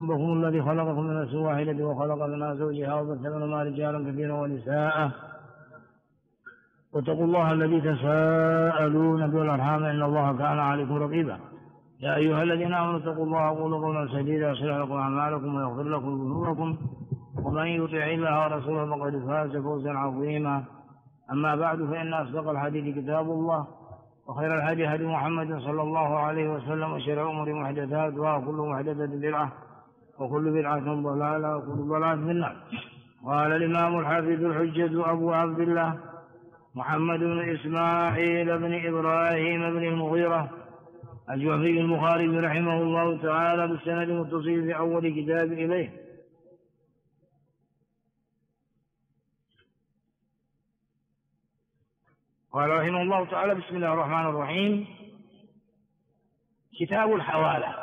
ربكم الذي خلقكم من نفس واحدة وخلق منها زوجها وبث منهما رجالا كثيرا ونساء واتقوا الله الذي تساءلون به والأرحام إن الله كان عليكم رقيبا. يا أيها الذين آمنوا اتقوا الله وقولوا قولا سديدا يصلح لكم أعمالكم ويغفر لكم ذنوبكم ومن يطع الله ورسوله فقد فاز فوزا عظيما. أما بعد فإن أصدق الحديث كتاب الله وخير الهدي هدي محمد صلى الله عليه وسلم وشر الأمور محدثاتها وكل محدثة بدعة وكل بدعة ضلالة وكل ضلالة في النار. قال الإمام الحافظ الحجة أبو عبد الله محمد بن إسماعيل بن إبراهيم بن المغيرة الجوفي البخاري رحمه الله تعالى بالسند المتصل في أول كتاب إليه. قال رحمه الله تعالى بسم الله الرحمن الرحيم. كتاب الحوالة.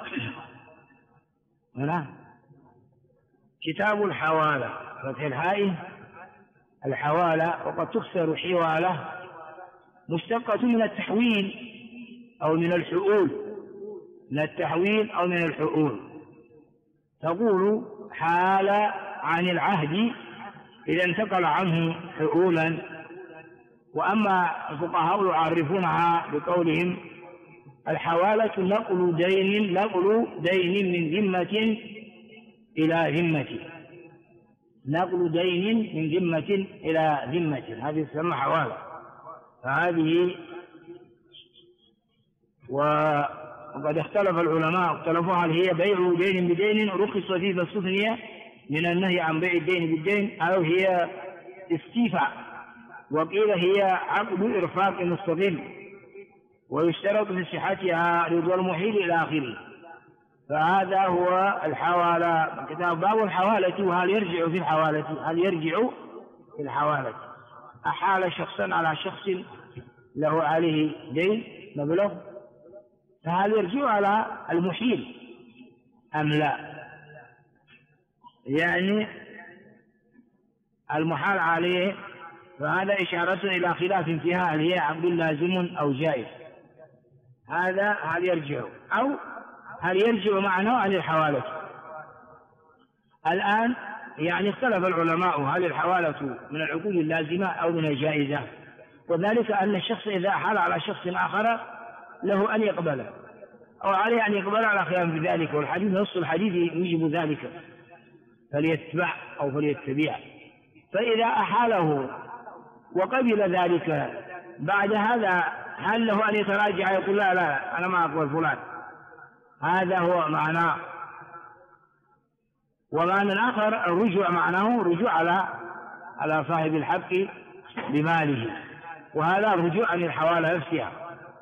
كتاب الحوالة فتح الحاء الحوالة وقد تكسر حوالة مشتقة من التحويل أو من الحؤول، من التحويل أو من الحؤول. تقول حال عن العهد إذا انتقل عنه حؤولا. وأما الفقهاء يعرفونها بقولهم الحوالة نقل دين من ذمة إلى ذمة، نقل دين من ذمة إلى ذمة، هذه تسمى حوالة. فهذه وقد اختلف العلماء اختلفوا هل هي بيع دين بدين رخص فيه فاستثني من النهي عن بيع الدين بالدين أو هي استيفاء، وقيل هي عقد إرفاق مستقل ويشترط في صحتها رضا المحيل إلى آخره. فهذا هو الحوالة. كتاب باب الحوالة. وهل يرجع في الحوالة؟ هل يرجع في الحوالة أحال شخصا على شخص له عليه دين مبلغ، فهل يرجع على المحيل أم لا؟ يعني المحال عليه، فهذا إشارة إلى خلاف فيها هل هي عقد لازم أو جائز. هذا هل يرجع أو هل يرجع معناه عن الحوالة. الآن يعني اختلف العلماء هل الحوالة من العقود اللازمة أو من الجائزة، وذلك أن الشخص إذا حال على شخص آخر له أن يقبله أو عليه أن يقبل على خلاف بذلك، والحديث نص الحديث يجب ذلك فليتبع أو فليتبع. فإذا أحاله وقبل ذلك بعد هذا هل له أن يتراجع يقول لا أنا ما أقبل فلان؟ هذا هو معناه. ومعنى آخر الرجوع معناه رجوع على صاحب الحق بماله، وهذا رجوع عن الحوالة نفسها.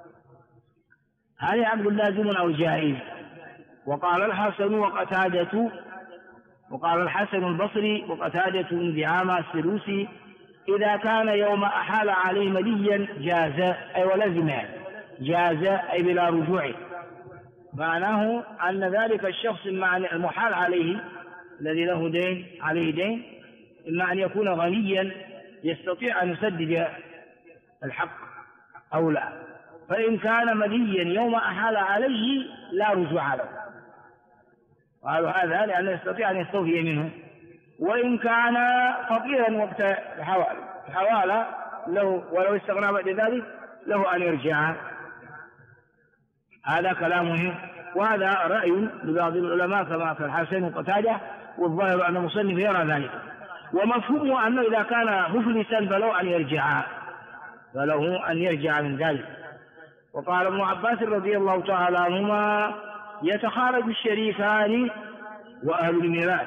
هذا عقد لازم أو جائز. وقال الحسن وقتادة، وقال الحسن البصري وقتادة بن دعامة السدوسي إذا كان يوم أحال عليه مليا جاز أي ولزم، جاز أي بلا رجوع. معناه أن ذلك الشخص المحال عليه الذي له دين عليه دين إما أن يكون غنيا يستطيع أن يسدد الحق أو لا، فإن كان مليا يوم أحال عليه لا رجوع له، قالوا هذا لأنه يستطيع أن يستوفي منه. وإن كان فقيرا وقت الحوالة له ولو استغنى بعد ذلك له أن يرجع. هذا كلامه، وهذا رأي لبعض العلماء كما في الحسن وقتادة، والظاهر أن المصنف يرى ذلك. ومفهومه أنه إذا كان مفلسا فله أن يرجع من ذلك. وقال ابن عباس رضي الله تعالى عنهما يتخارج الشريكان وأهل الميراث،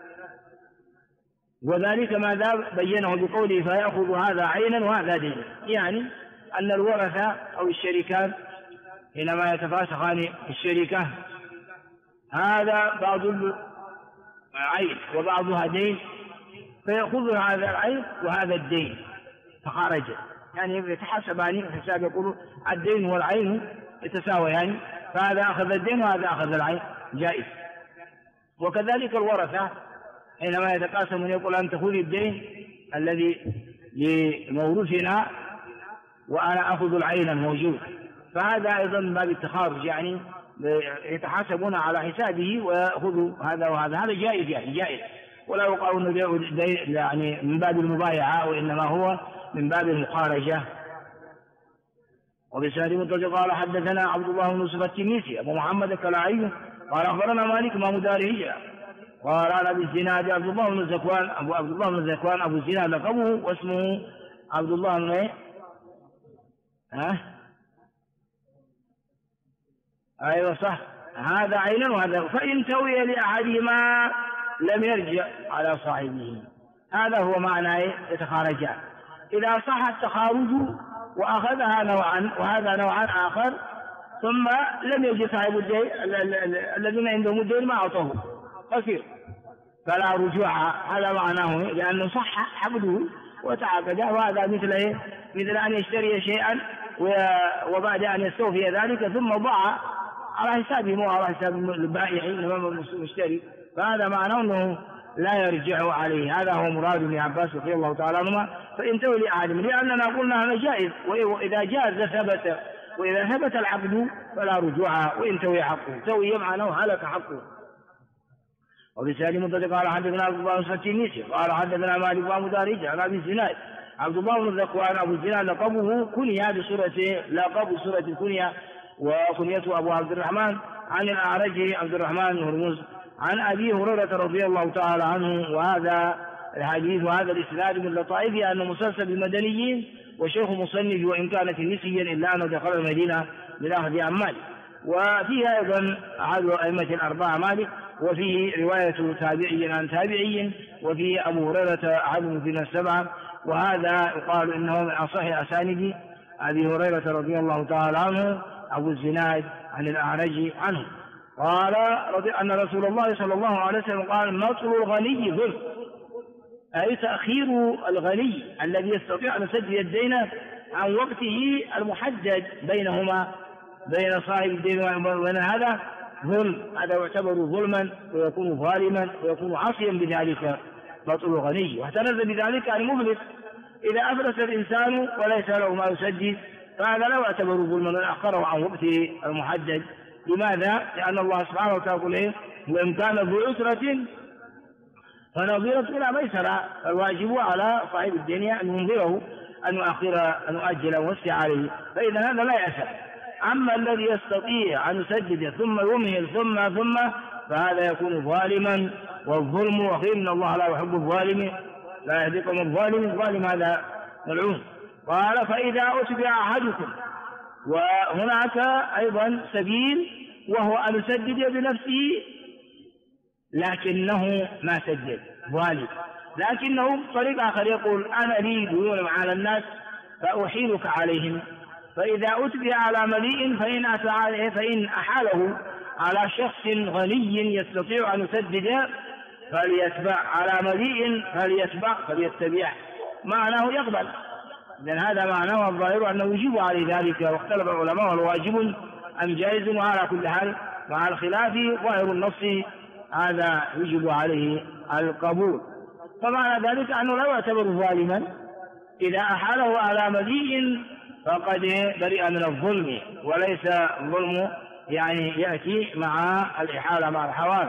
وذلك ماذا بينه بقوله فيأخذ هذا عينا وهذا دينا، يعني أن الورثة أو الشريكان حينما يتفاسخان الشركة هذا بعض العين وبعضها دين، فيأخذ هذا العين وهذا الدين فخرج، يعني يتحسبان حساب يقولوا الدين والعين يتساويان، فهذا أخذ الدين وهذا أخذ العين جائز. وكذلك الورثة حينما يتقاسمون يقول أنت خذ الدين الذي لمورثنا وأنا أخذ العين الموجود، فهذا أيضا من باب التخارج، يعني يتحاسبون على حسابه ويأخذوا هذا وهذا، هذا جائز يعني جائز، ولا يقال انه يعني من باب المبايعة، وإنما هو من باب المخارجة. وبسند متصل قال حدثنا عبد الله بن يوسف التنيسي أبو محمد الكلاعي قال أخبرنا مالك إمام دار الهجرة قال عن أبي الزناد عبد الله بن زكوان أبو الزناد لقبه واسمه عبد الله بن أيوة صح، هذا عينا وهذا، فإن توي لأحدهما لم يرجع على صاحبه. هذا هو معنى يتخارجان. إذا صح التخارج وأخذها نوعا وهذا نوعا آخر ثم لم يجد صاحب الدين الذين عندهم الدين ما أعطوه قصير فلا رجوع، هذا معناه، لأنه صح عقده وتعاقد. وهذا مثل أن يشتري شيئا وبعد أن يستوفي ذلك ثم ضاع على حسابه مو على حساب البائع المشتري، فهذا معناه أنه لا يرجع عليه. هذا هو مراد ابن عباس رضي الله تعالى عنهما. فإن توي لأحدهم، لأننا قلنا هذا جائز، وإذا جاز ثبت، وإذا ثبت العقد فلا رجوع، وإن توي حقه، توي معناه هلك حقه. وبسالم متصل قال حدثنا عبد الله بن التنيسي قال حدثنا مالك بن دارج عن أبي الزناد عبد الله بن ذكوان أبو الزناد لقبه كنية بسورة، لقب سورة الكنية وكنيته أبو عبد الرحمن عن الأعرج عبد الرحمن بن هرمز عن أبي هريرة رضي الله تعالى عنه. وهذا الحديث وهذا الإسناد من لطائفه أنه مسلسل بالمدنيين وشيخ مصنف، وإن كان نسيا إلا أنه دخل المدينة للأخذ عن مالك. وفيه أيضا أحد أئمة الأربعة مالك، وفيه رواية تابعي عن تابعي، وفيه أبو هريرة أحد في السبعة. وهذا يقال إنه من أصح أسانيد أبي هريرة رضي الله تعالى عنه أبو الزناد عن الأعرج عنه قال أن رسول الله صلى الله عليه وسلم قال مطل الغني ظلم، أي تأخير الغني الذي يستطيع أن يسدد الدين عن وقته المحدد بينهما، بين صاحب الدين وبين هذا ظلم، هذا يعتبر ظلما ويكون ظالما ويكون عاصيا بذلك مطل الغني. واحترز بذلك المفلس، إذا أفلس الإنسان وليس له ما يسدد فهذا لا يعتبر ظلما أخره عن وقته المحدد. لماذا؟ لأن الله سبحانه وتعالى يقول وإن كان ذو عسرة فنظيرة إلى ميسرة، فالواجب على صاحب الدين أن ينظره، أن يؤخر، أن يؤجل ويوسع عليه، فإذا هذا لا يأثم. أما الذي يستطيع أن يسدد ثم يمهل ثم فهذا يكون ظالما، والظلم وخير من الله لا يحب الظالم، لا يهديكم الظالم هذا ملعون. قال فإذا أتبع أحدكم، وهناك أيضا سبيل وهو أن يسدد بنفسه لكنه ما سدد ظالم، لكنه طريق آخر يقول أنا لي ديون على الناس فأحيلك عليهم، فإذا أتبع على مليء فإن أحاله على شخص غني يستطيع أن يسدد فليتبع، على مليء فليتبع معناه يقبل. لأن هذا معناه الظاهر أنه يجب عليه ذلك، واختلف العلماء هل واجب أم جائز، وعلى كل حال مع الخلاف ظاهر النص هذا يجب عليه القبول. فمعنى ذلك أنه لا يعتبر ظالما إذا أحاله على مليء فقد برئ من الظلم، وليس الظلم يعني يأتي مع الإحالة مع الحوال.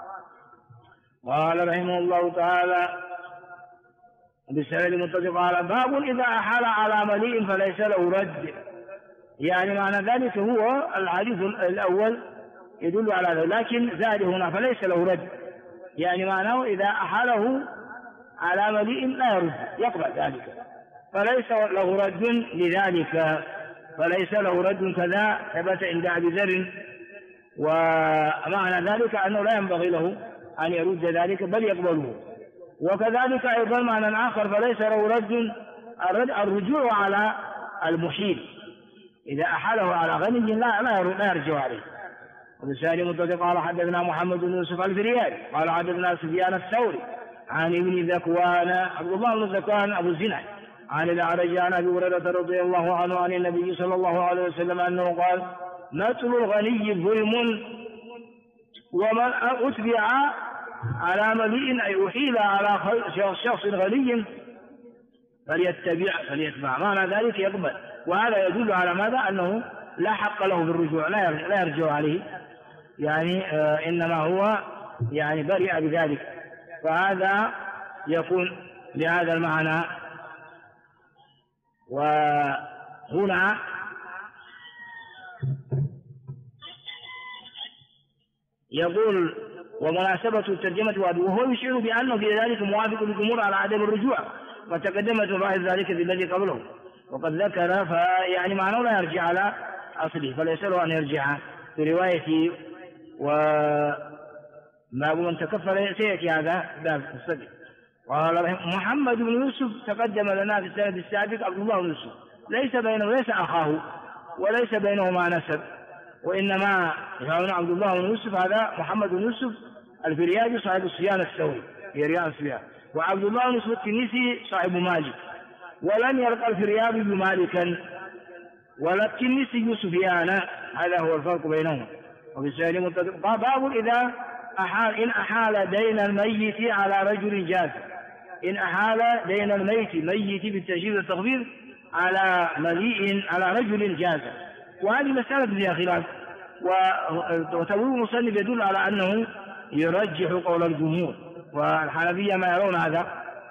قال رحمه الله تعالى بالسند المتصل قال باب إذا أحال على مليء فليس له رد، يعني معنى ذلك هو الحديث الأول يدل على ذلك، لكن زاد هنا فليس له رد، يعني معناه إذا أحاله على مليء لا يرد، يقبل ذلك، فليس له رد لذلك، فليس له رد كذا ثبت عند أبي ذر. ومعنى ذلك أنه لا ينبغي له أن يرد ذلك بل يقبله. وكذلك أيضا معنى آخر فليس له رد الرجوع على المحيل، إذا أحاله على غني لا يرجع عليه. وبسالم متصل قال حدثنا محمد بن يوسف الفريابي قال حدثنا سفيان الثوري عن ابن ذكوان عبد الله بن ذكوان أبو الزناد عن الأعرج عن أبي هريرة رضي الله عنه عن النبي صلى الله عليه وسلم أنه قال مطل الغني ظلم، ومن أتبع على مليء أي أحيل على شخص غني فليتبع، معنى ذلك يقبل. وهذا يدل على ماذا؟ أنه لا حق له بالرجوع، لا يرجع عليه، يعني إنما هو يعني برئ بذلك. فهذا يكون لهذا المعنى. وهنا يقول ومناسبة الترجمة وهو يشعر بأنه في ذلك موافق للجمهور على عدم الرجوع، وتقدمت ظاهر ذلك في الذي قبله، وقد ذكر فيعني معناه لا يرجع على أصله، فليس له أن يرجع في روايته. وما من تكفر سيأتي هذا باب الصدق. قال محمد بن يوسف تقدم لنا في السند السابق عبد الله بن يوسف، ليس أخاه وليس بينهما نسب، وإنما يقولون عبد الله بن يوسف هذا محمد بن يوسف الفريابي صاحب سفيان الثوري في رياض سفيان، وعبد الله بن يوسف التنيسي صاحب مالك، ولم يلقى الفريابي بمالكا ولا التنيسي سفيان، هذا هو الفرق بينهما. وبالسؤال متفق. باب إذا إن أحال دين الميت على رجل جاز، إن أحال دين الميت بالتشديد والتخفيف على مليء على رجل جاز. وهذه مسألة فيها خلاف، وتبويب المصنف يدل على أنه يرجح قول الجمهور، والحنفية ما يرون هذا،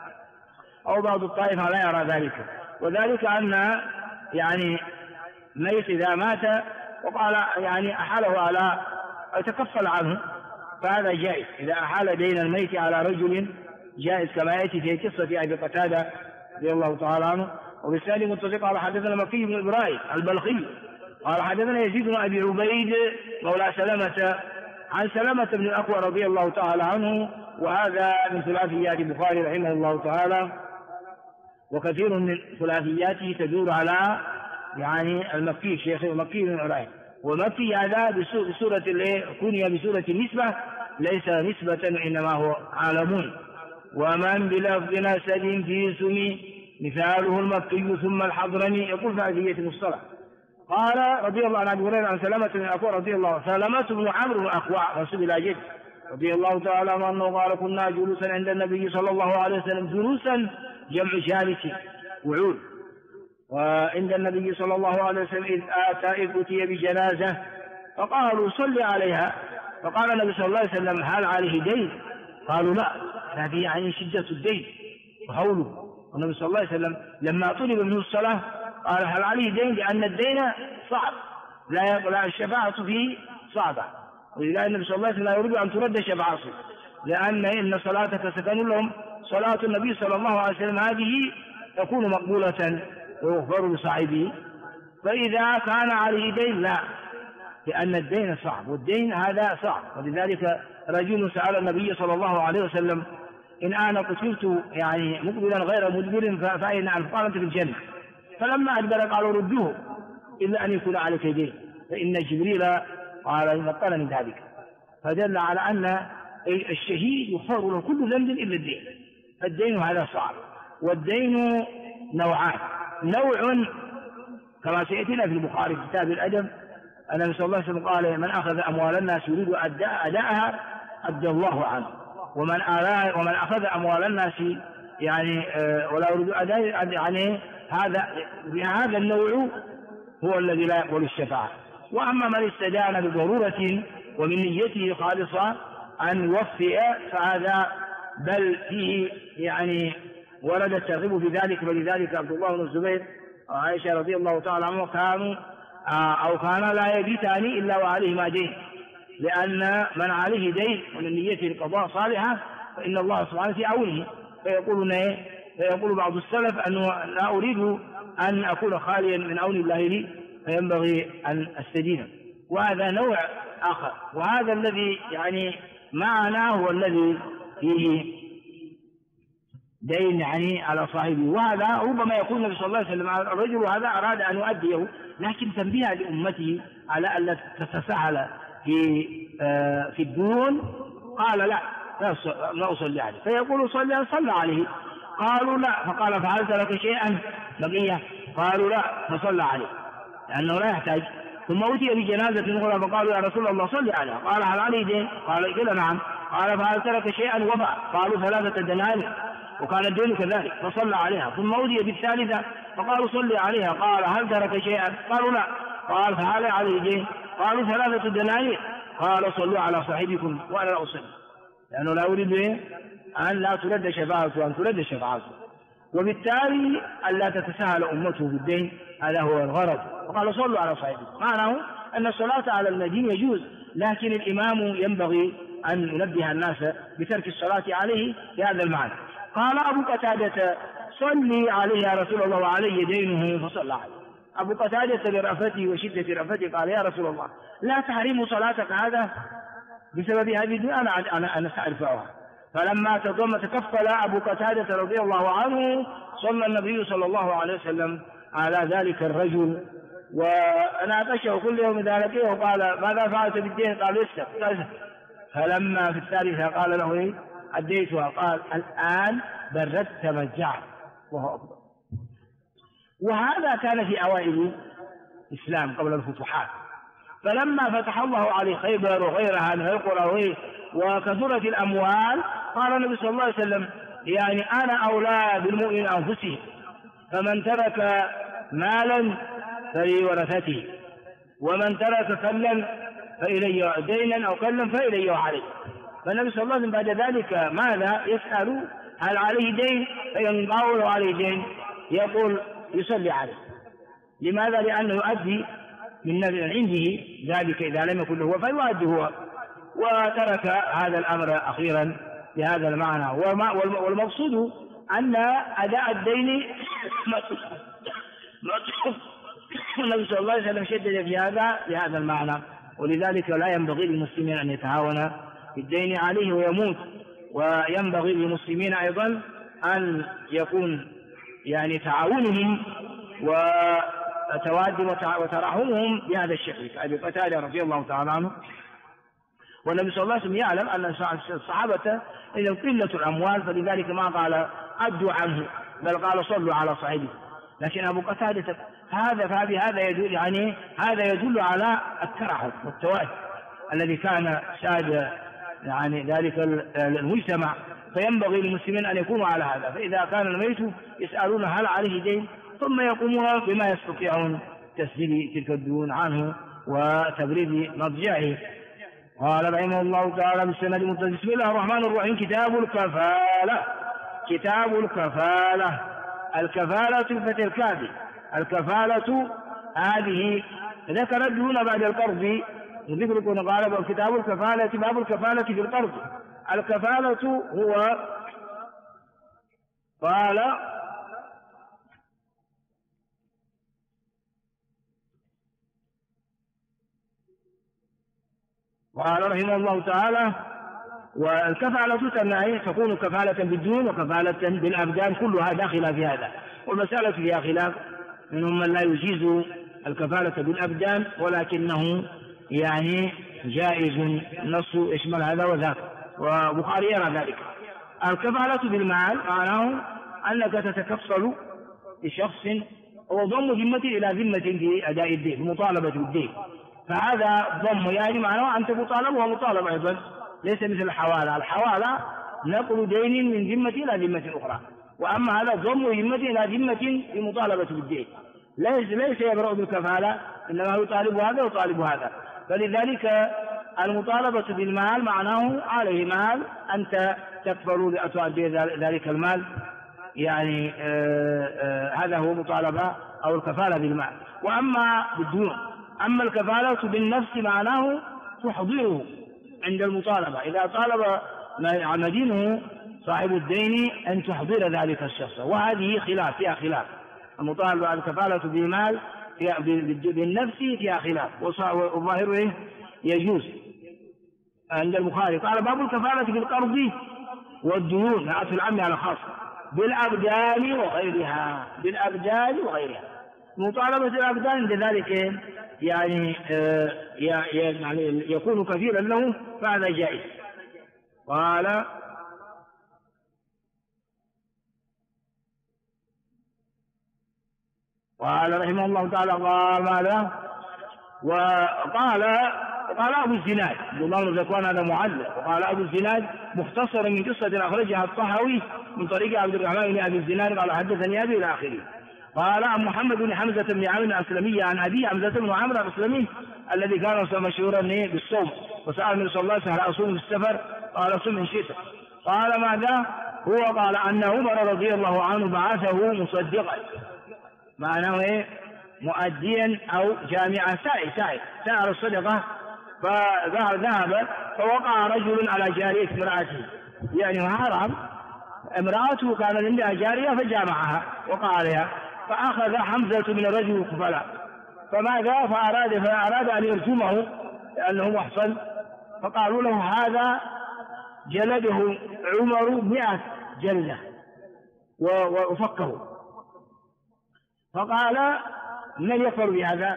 أو بعض الطائفة لا يرى ذلك. وذلك أن يعني ميت إذا مات وقال يعني أحاله على يتكفل عنه فهذا جائز، إذا أحال دين الميت على رجل جائز، كما يأتي في قصة أبي قتادة رضي الله تعالى عنه. وبالتالي متفق على حدثنا مكي بن إبراهيم البلخي قال حدثنا يزيد بن أبي عبيد مولى سلمة عن سلمة بن الأكوع رضي الله تعالى عنه، وهذا من ثلاثيات البخاري رحمه الله تعالى، وكثير من ثلاثياته تدور على يعني المكي شيخ مكي بن إبراهيم. ومكي هذا بسورة كني بسورة النسبة، ليس نسبة إنما هو عالمون. ومن بلفظ نسب في سمي مثاله المكي ثم الحضرمي، يقول في عزية المصطلح. قال رضي الله عن أبي هريرة عن سلمة بن الأكوع رضي الله سلمة بن عمرو بن الأكوع منسوب إلى جد رضي الله تعالى عنه قال كنا جلوسا عند النبي صلى الله عليه وسلم، جلوسا جمع جالس وعود، وعند النبي صلى الله عليه وسلم إذ أتي بجنازة فقالوا صل عليها، فقال النبي صلى الله عليه وسلم هل عليه دين؟ قالوا لا، هذه يعني شدة الدين وهوله. والنبي صلى الله عليه وسلم لما طلب منه الصلاة قال هل عليه دين؟ لأن الدين صعب، لا الشفاعة فيه صعبة، ولذلك النبي صلى الله عليه وسلم لا يريد أن ترد شفاعته، لأن إن صلاتك سكن لهم، صلاة النبي صلى الله عليه وسلم هذه تكون مقبولة ويغفر لصاحبه. فإذا كان عليه دين لا، لأن الدين صعب، والدين هذا صعب. ولذلك رجل سأل النبي صلى الله عليه وسلم إن أنا قتلت يعني مقبلا غير مدبر فأين أنت؟ قال أنت في الجنة. فلما أدبر قالوا ردوه إلا أن يكون عليك دين، فإن جبريل قال يمطل من ذلك. فدل على أن الشهيد يغفر له كل ذنب إلا الدين، فالدين هذا صعب. والدين نوعان، نوع كما سيأتينا في البخاري في كتاب الأدب أن النبي صلى الله عليه وسلم قال من أخذ أموال الناس يريد أداءها أدى الله عنه، ومن أخذ أموال الناس يعني ولا يريد أداء يعني هذا النوع هو الذي لا يقبل الشفاعة. وأما من استدان بضرورة ومن نيته خالصة أن يوفي فهذا بل فيه يعني ورد الترغيب في ذلك. ولذلك عبد الله بن الزبير وعائشة رضي الله تعالى عنهم كان لا يبيتان إلا وعليهما دين، لأن من عليه دين ومن نيته القضاء صالحة فإن الله سبحانه في عونه. فيقول بعض السلف أنه لا أريد أن أكون خاليا من عون الله لي فينبغي أن أستدين، وهذا نوع آخر. وهذا الذي يعني معنا هو الذي فيه دين يعني على صاحبه، وهذا ربما يكون النبي صلى الله عليه وسلم الرجل هذا أراد أن يؤديه، لكن تنبيه لأمته على ألا تتساهل في الدون، قال لا أصلي عليه، فيقول صلى عليه، قالوا لا، فقال فهل ترك شيئا بقية؟ قالوا لا، فصلى عليه لأنه لا يحتاج. ثم أتي بجنازة أخرى فقالوا يا رسول الله صلي عليها، قال هل عليه دين؟ قال نعم. قال فهل ترك شيئا وفى؟ قالوا 3 دنانير، وكان الدين كذلك، فصلى عليها. ثم أتي بالثالثة فقالوا صلي عليها، قال هل ترك شيئا؟ قالوا لا، قال فهل عليه دين؟ قالوا 3 دنانير. قال صلوا على صاحبكم وأنا لا أصلي، لأنه لا أريد أن لا ترد شفاعته وأن ترد شفاعته، وبالتالي ألا تتساهل أمته بالدين، هذا هو الغرض. وقال صلوا على صاحبكم، معناه أن الصلاة على المدين يجوز، لكن الإمام ينبغي أن ينبه الناس بترك الصلاة عليه بهذا المعنى. قال أبو قتادة صلي عليه يا رسول الله وعلي دينه فصلى عليه. أبو قتادة لرأفته وشدة رأفته قال يا رسول الله لا تحرم صلاتك هذا بسبب هذه الدين، أنا سأدفعها. فلما تكفل أبو قتادة رضي الله عنه صلى النبي صلى الله عليه وسلم على ذلك الرجل، وناقشه كل يوم ذلك وقال ماذا فعلت بالدين؟ قال اسلم. فلما في الثالثة قال له أديتها، قال الآن بردت مجاعة. الله أكبر. وهذا كان في أوائل الإسلام قبل الفتوحات، فلما فتح الله عليه خيبر وغيرها من القرى وكثرت الأموال قال النبي صلى الله عليه وسلم يعني أنا أولى بالمؤمن أنفسهم، فمن ترك مالا فلورثته، ومن ترك كلا فإلي دينا أو كلا فإلي وعليه. فالنبي صلى الله عليه وسلم بعد ذلك ماذا يسأل هل عليه دين؟ فإن قالوا عليه دين يقول يصلي عليه. لماذا؟ لأنه يؤدي من عنده ذلك إذا لم يكن له فيؤدي هو، وترك هذا الأمر أخيرا بهذا المعنى. والمقصود أن أداء الدين النبي صلى الله عليه وسلم شدد في هذا المعنى، ولذلك لا ينبغي للمسلمين أن يتهاون بالدين عليه ويموت. وينبغي للمسلمين أيضا أن يكون يعني تعاونهم وتوادهم وتراحمهم بهذا الشكل كأبي قتادة رضي الله تعالى عنه. والنبي صلى الله عليه وسلم يعلم أن الصحابة إذا قلة الأموال فلذلك ما قال أدوا عنه، بل قال صلوا على صاحبه. لكن أبو قتادة هذا يدل على الترحم والتواد الذي كان ساد يعني ذلك المجتمع، فينبغي للمسلمين أن يكونوا على هذا. فإذا كان الميت يسألون هل عليه دين ثم يقومون بما يستطيعون تسديد تلك الديون عنه وتبريد مضجعه. قال رحمه الله تعالى بالسند المتصل. بسم الله الرحمن الرحيم. كتاب الكفالة. كتاب الكفالة. الكفالة بفتح الكاف. الكفالة هذه ذكرت هنا بعد القرض ذكركم قال كتاب الكفالة باب الكفالة في القرض. الكفالة هو قال رحمه الله تعالى والكفالة تكون كفالة بالدين وكفالة بالأبدان، كلها داخلة في هذا، والمسألة فيها خلاف، منهم من لا يجيز الكفالة بالأبدان ولكنه يعني جائز، النص يشمل هذا وذاك، وبخاري يرى ذلك. الكفالة بالمال معناه أنك تتكفل لشخص وضم ذمة إلى ذمة في أداء الدين، مطالبة بالدين، فهذا ضم يعني معناه أنت مطالب ومطالب أيضا، ليس مثل الحوالة. الحوالة نقل دين من ذمة إلى ذمة أخرى، وأما هذا ضم ذمة إلى ذمة بمطالبة بالدين، ليس يبرأ بالكفالة، إنما يطالب هذا ويطالب هذا. فلذلك المطالبة بالمال معناه عليه مال أنت تكفل لأتؤدي ذلك المال، يعني هذا هو مطالبة أو الكفالة بالمال. وأما بالدين، أما الكفالة بالنفس معناه تحضره عند المطالبة، إذا طالب مدينه صاحب الدين أن تحضر ذلك الشخص، وهذه فيها خلاف. المطالبة الكفالة بالمال بالنفس فيها خلاف، والظاهر يجوز عند البخاري. قال باب الكفالة بالقرض والديون، نعت العام على خاص، بالأبدان وغيرها. بالأبدان وغيرها، مطالبة الأبدان عند ذلك يعني يكون كثيرا له، فهذا جائز. قال رحمه الله تعالى قال ماذا؟ وقال أبو الزناد الله بن ذكوان هذا معلق. وقال أبو الزناد مختصر من قصة أخرجها الطحاوي من طريق عبد الرحمن بن أبي الزناد قال حدثني أبي إلى آخره. قال عن محمد بن حمزة بن عمرو الأسلمي عن أبي حمزة بن عمرو الأسلمي الذي كان مشهورا بالصوم، وسأل النبي صلى الله عليه وسلم هل أصوم في السفر؟ قال صم إن شئت. قال ماذا؟ هو قال أن عمر رضي الله عنه بعثه مصدقا، معناه مؤديا أو جامعا سائر الصدقة، فذهب فوقع رجل على جارية امرأته، يعني حرام امرأته كان عندها جارية فجامعها وقع عليها، فأخذ حمزة من الرجل قفلا، فماذا فأراد أن يرجمه لأنه محصن، فقالوا له هذا جلده عمر 100 جلدة وفكروا، فقال من يكفر بهذا؟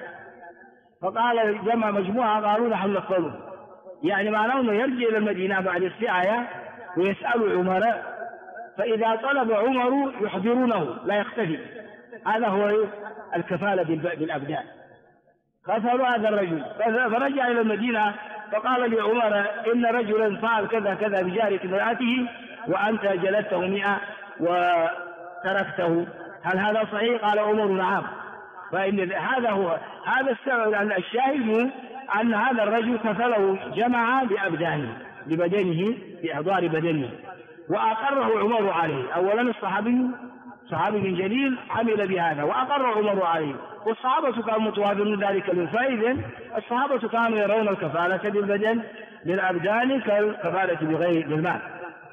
فقال جمع مجموعة قالوا نحن نكفره، يعني معناه أنه يرجع إلى المدينة بعد الساعة ويسأل عمر، فإذا طلب عمر يحضرونه لا يختفي. هذا هو الكفالة بالأبدان. قتلوا هذا الرجل فرجع إلى المدينة فقال لعمر إن رجلا فعل كذا كذا بجارية امرأته وأنت جلدته 100 وتركته، هل هذا صحيح؟ قال عمر نعم. فإن هذا السبب الشاهد أن هذا الرجل كفله جمع بأبدانه ببدنه بأحضار بدنه، وأقره عمر عليه. أولا الصحابي صحابي جليل عمل بهذا وأقر عمر عليه، والصحابة كانوا متوافرون ذلك الفائدة. الصحابة كانوا يرون الكفالة بالبدن للأبدان كالكفالة بغير المال.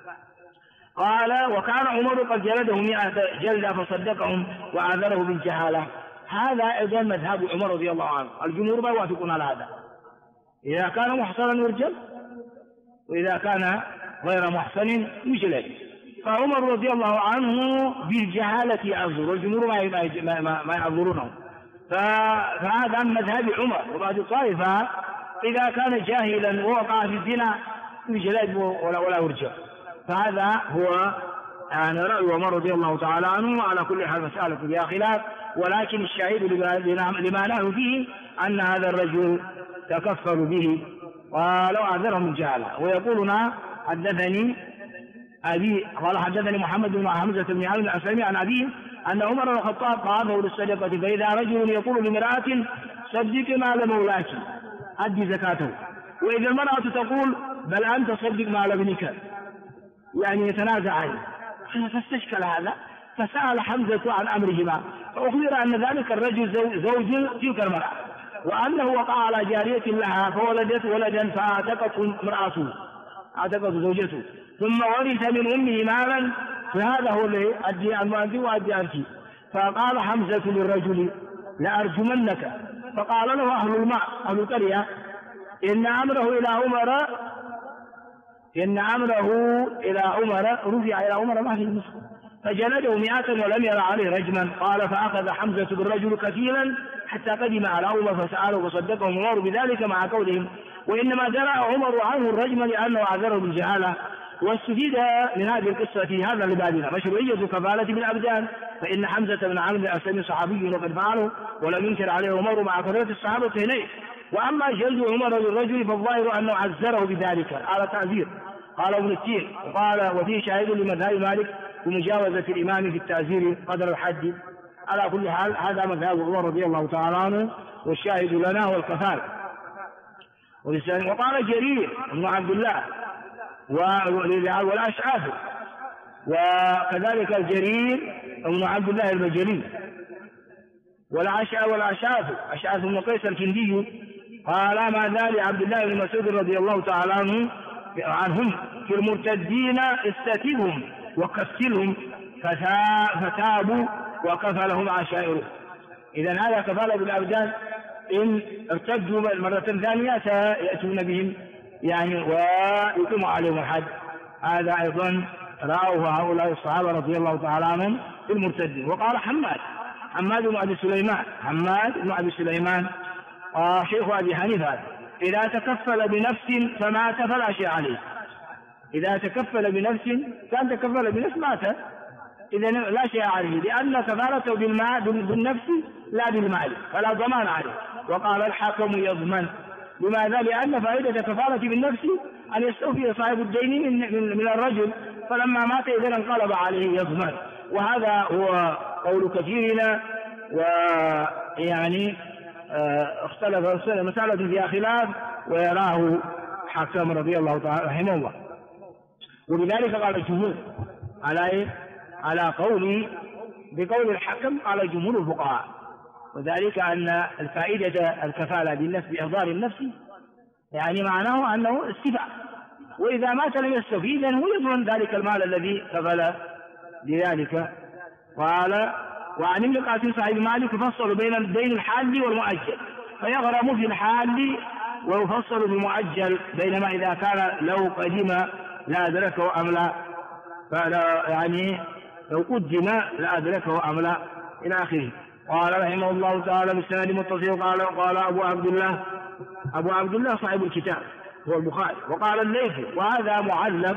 قال وكان عمر قد جلده 100 جلدة فصدقهم وآذره بالجهالة. هذا أيضا مذهب عمر رضي الله عنه، الجمهور ما يوافقون على هذا، إذا كان محصنا يرجم وإذا كان غير محصن يجلد. فعمر رضي الله عنه بالجهالة يعذر، والجمهور ما يعذرونه، فهذا من مذهب عمر. وبعد الطائفة إذا كان جاهلا ووقع في الزنا يجلد ولا يرجم. فهذا هو يعني رأي عمر رضي الله تعالى عنه. على كل حال مسألة فيها خلاف، ولكن الشاهد لما نحن فيه أن هذا الرجل تكفر به ولو أعذرهم الجهالة. ويقولنا حدثني أبي قال حدثني محمد بن حمزة بن عمرو الأسلمي عن أبيه أن عمر بن الخطاب قامه للصدقة، فإذا رجل يقول لامرأة صدق مال مولاك أدي زكاته، وإذا المرأة تقول بل أنت صدق مال ابنك، يعني يتنازعان. فاستشكل هذا فسأل حمزة عن أمرهما، فأخبر أن ذلك الرجل زوج تلك المرأة، وأنه وقع على جارية لها فولدت ولدا فأعتقته امرأته، أعتقت زوجته، ثم ورث من أمه مالا، فهذا هو اللي أدي أنت وأدي أنت. فقال حمزة للرجل لأرجمنك. فقال له أهل الماء أهل القرية إن أمره إلى عمر رفع إلى عمر ما في المسك، فجلده 100 ولم يرى عليه رجما. قال فأخذ حمزة بالرجل كثيرا حتى قدم على عمر فسأله فصدقه عمر بذلك مع قولهم وإنما درع عمر عنه الرجم لأنه أعذره بالجهالة. واستفيد من هذه القصة في هذا لبابنا مشروعية كفالة بالأبدان، فإن حمزة بن عمرو الأسلمي صحابي وقد فعله ولم ينكر عليه عمر مع كثرة الصحابة إليه. وأما جلد عمر للرجل فالظاهر أنه عزره بذلك على تعزير. قال ابن التين وقال وفيه شاهد لمذهب مالك بمجاوزة الإمام في التعزير قدر الحد. على كل حال هذا مذهب عمر رضي الله تعالى عنه، والشاهد لنا هو الكفالة. وقال جرير بن عبد الله والأشعاث، وكذلك الجرير بن عبد الله البجلي والأشعاث بن قيس الكندي قال ما زال عبد الله بن مسعود رضي الله تعالى عنهم في المرتدين استتبهم وكسلهم فتابوا وكفلهم عشائره. إذن هذا كفالة بالأبدان، إن ارتدوا مرة ثانية سيأتون بهم يعني ويقيم عليهم الحد. هذا أيضا رأوه هؤلاء الصحابة رضي الله تعالى عنهم في المرتدين. وقال حماد بن أبي سليمان شيخ أبي حنيفة إذا تكفل بنفس فمات فلا شيء عليه. إذا تكفل بنفس كان تكفل بنفس مات، إذا لا شيء عليه، لأن كفالته بالنفس لا بالمال فلا ضمان عليه. وقال الحاكم يضمن. لماذا؟ لأن فائدة كفالة بالنفس أن يستوفي صاحب الدين من الرجل، فلما مات إذا انقلب عليه يضمن. وهذا هو قول كثيرنا، ويعني اختلف مسألة فيها خلاف ويراه حكم رضي الله تعالى رحمه الله. وبذلك قال الجمهور على قول بقول الحكم على جمهور الفقهاء، وذلك أن الفائدة الكفالة بالنفس بإحضار النفس يعني معناه أنه استفاء، وإذا مات لم يستفيد هو يضمن ذلك المال الذي كفل لذلك. قال وعن ابن قاسم صاحب مالك يفصل بين الدين الحال والمؤجل، فيغرم في الحال ويفصل بالمؤجل، بينما إذا كان لو قدم لا أدركه أم لا، فلا يعني لو قدم لا أدركه أم لا إلى آخره. قال رحمه الله تعالى بالسند متصل قال أبو عبد الله صاحب الكتاب هو البخاري. وقال الليث وهذا معلق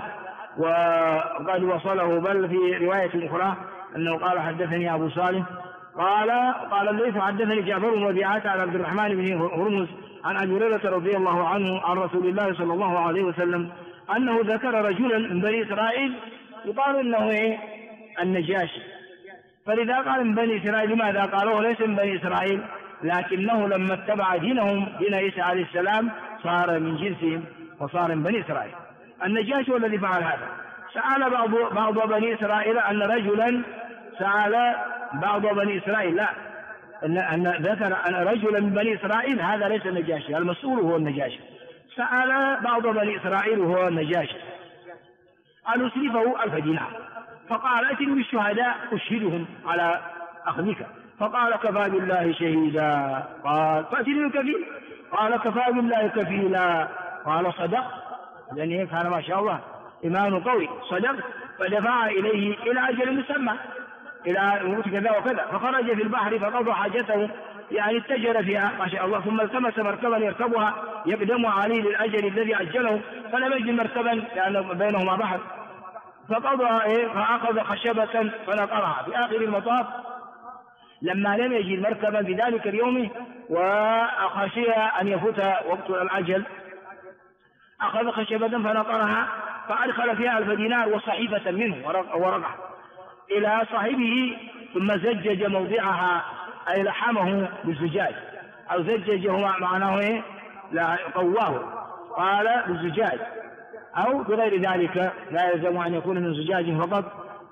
وقد وصله، بل في رواية أخرى أنه قال حدثني أبو صالح قال الليث حدثني جعفر بن ربيعة عن عبد الرحمن بن هرمز عن أبي هريرة رضي الله عنه عن رسول الله صلى الله عليه وسلم أنه ذكر رجلا من بني إسرائيل يقال إنه النجاشي. فلذا قال من بني إسرائيل، لماذا قالوه ليس من بني إسرائيل؟ لكنه لما اتبع دينهم دين عيسى عليه السلام صار من جنسهم وصار من بني إسرائيل. النجاشي الذي فعل هذا سأل بعض بني إسرائيل أن رجلا سأل بعض بني إسرائيل، لا أن ذكر أن رجلا من بني إسرائيل، هذا ليس النجاشي، المسؤول هو النجاشي. سأل بعض بني إسرائيل وهو النجاشي أن أسلفه 1000 دينار، فقال ائتني بالشهداء أشهدهم على أخذك، فقال كفى بالله شهيدا. قال فأتني بالكفيل، قال كفى بالله كفيلا. قال صدق، لأنه كان ما شاء الله إيمان قوي، صدق. فدفع إليه إلى أجل مسمى، إلى موت كذا وكذا، فخرج في البحر فقضى حاجته، يعني اتجر فيها ما شاء الله، ثم التمس مركبا يركبها يقدم عليه للأجل الذي أجله، فلم يجد مركبا لأن بينهما بحر، فأخذ خشبة فنقرها. في آخر المطاف لما لم يجد مركبا في ذلك اليوم وخشي أن يفوت وقت الأجل، أخذ خشبة فنقرها فأدخل فيها 1000 دينار وصحيفة منه ورقة إلى صاحبه، ثم زجج موضعها أي لحمه بالزجاج، أو زججه معناه لا قواه، قال بالزجاج أو بغير ذلك، لا يلزم أن يكون من زجاج فقط.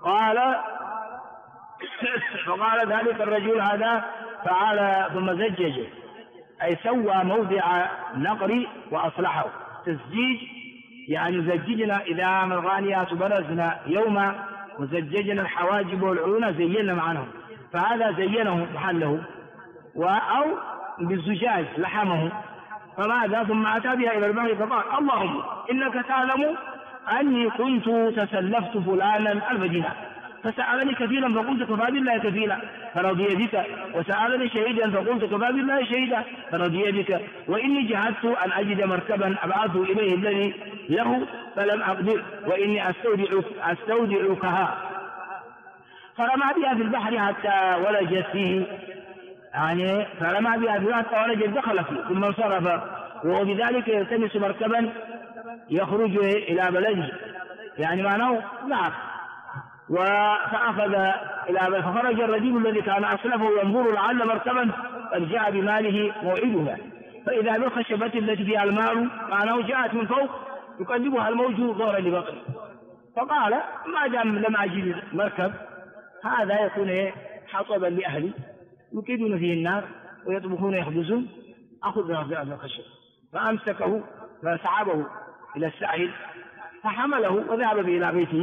فقال ذلك الرجل هذا فعل ثم زججه، أي سوى موضع نقر وأصلحه. تزجيج يعني زججنا إذا الغانيات برزنا يوما وزججنا الحواجب والعيون زينا معنه، فهذا زينه محله أو بالزجاج لحمه. فماذا؟ ثم أتى بها إلى البحر فقال اللهم إنك تعلم أني كنت تسلفت فلانا 1000 دينار، فسألني كفيلا فقلت كفى بالله كفيلا فرضي بك، وسألني شهيدا فقلت كفى بالله شهيدا فرضي بك، وإني جهدت أن أجد مركبا أبعثه إليه الذي له فلم أقدر، وإني أستودعكها. فرمى بها في البحر حتى ولجت فيه، يعني فرمى بها في البحر حتى ولجت دخل فيه، ثم انصرف وبذلك يلتمس مركبا يخرج إلى بلده، يعني معناه نعم. فأخذ فخرج الرجل الذي كان أسلفه ينظر لعل مركبا قد جاء بماله موعدها، فإذا بالخشبة التي فيها المال معناه جاءت من فوق يقلبها الموج ظهرا لبطنه، فقال ما دام لم أجد مركب هذا يكون حطبا لأهلي يكيدون فيه النار ويطبخون يخبزون، أخذ هذا الخشب. فأمسكه فسحبه إلى الساحل فحمله وذهب به إلى بيته،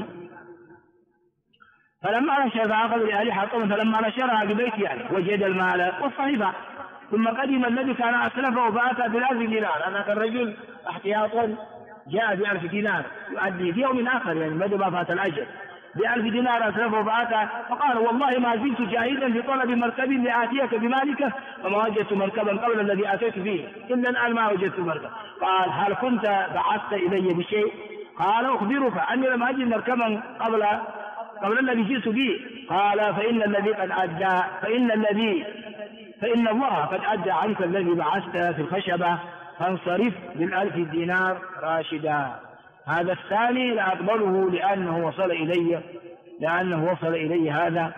فلما نشر فأخذ لأهله حطبا، فلما نشرها ببيته يعني وجد المال والصحيفة، ثم قدم الذي كان أسلفه فأتى ب1000 دينار. هذا الرجل احتياطا جاء ب1000 دينار يؤدي في يوم آخر، يعني بدل ما فات الأجل ب1000 دينار أسلفه فأتى، فقال والله ما زلت جاهدا في طلب مركب لآتيك بمالك، وما وجدت مركبا قبل الذي آتيت فيه إلا الآن ما وجدت مركب. قال هل كنت بعثت إلي بشيء؟ قال أخبرك أني لم أجد مركبا قبل الذي جئت به. قال فإن الله قد أدى عنك الذي بعثت في الخشبة، فانصرف ب1000 دينار راشدا. هذا الثاني لا أقبله لأنه وصل إلي لأنه وصل إليه هذا.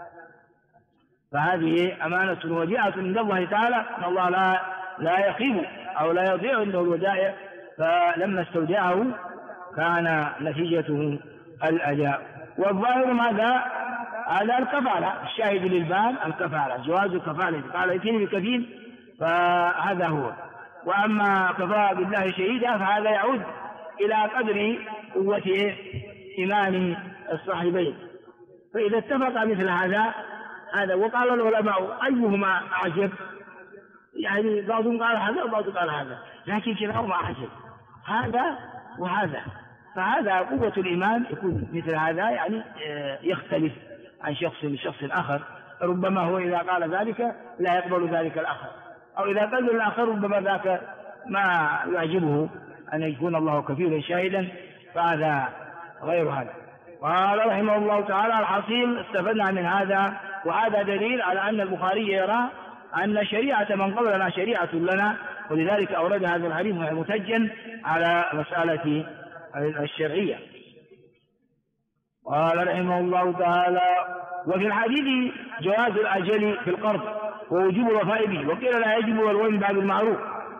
فهذه أمانة وديعة عند الله تعالى، أن الله لا يخيب أو لا يضيع عنده الودائع، فلما استودعه كان نتيجته الأداء. والظاهر ماذا؟ هذا الكفالة، الشاهد للباب الكفالة، جواز الكفالة، قال ائتني بكفيل، فهذا هو. وأما كفى بالله شهيدا فهذا يعود إلى قدر قوة إيمان الصاحبين. فإذا اتفق مثل هذا وقال العلماء أيهما أعجب، يعني بعضهم قال هذا وبعضهم قال هذا، لكن كلاهما أعجب، هذا وهذا. فهذا قوة الإيمان يكون مثل هذا، يعني يختلف عن شخص لشخص آخر. ربما هو إذا قال ذلك لا يقبل ذلك الآخر، أو إذا قال الآخر ربما ذاك ما يعجبه أن يكون الله كفيلا شاهدا، فهذا غير هذا. قال رحمه الله تعالى: الحصيل استفدنا من هذا، وهذا دليل على أن البخاري يرى أن شريعة من قبلنا شريعة لنا، ولذلك أورد هذا الحديث متجا على مسألة الشرعية. قال رحمه الله تعالى: وفي الحديث جواز الأجل في القرض ووجوب الوفاء به، وقيل لا يجب والوفاء من باب المعروف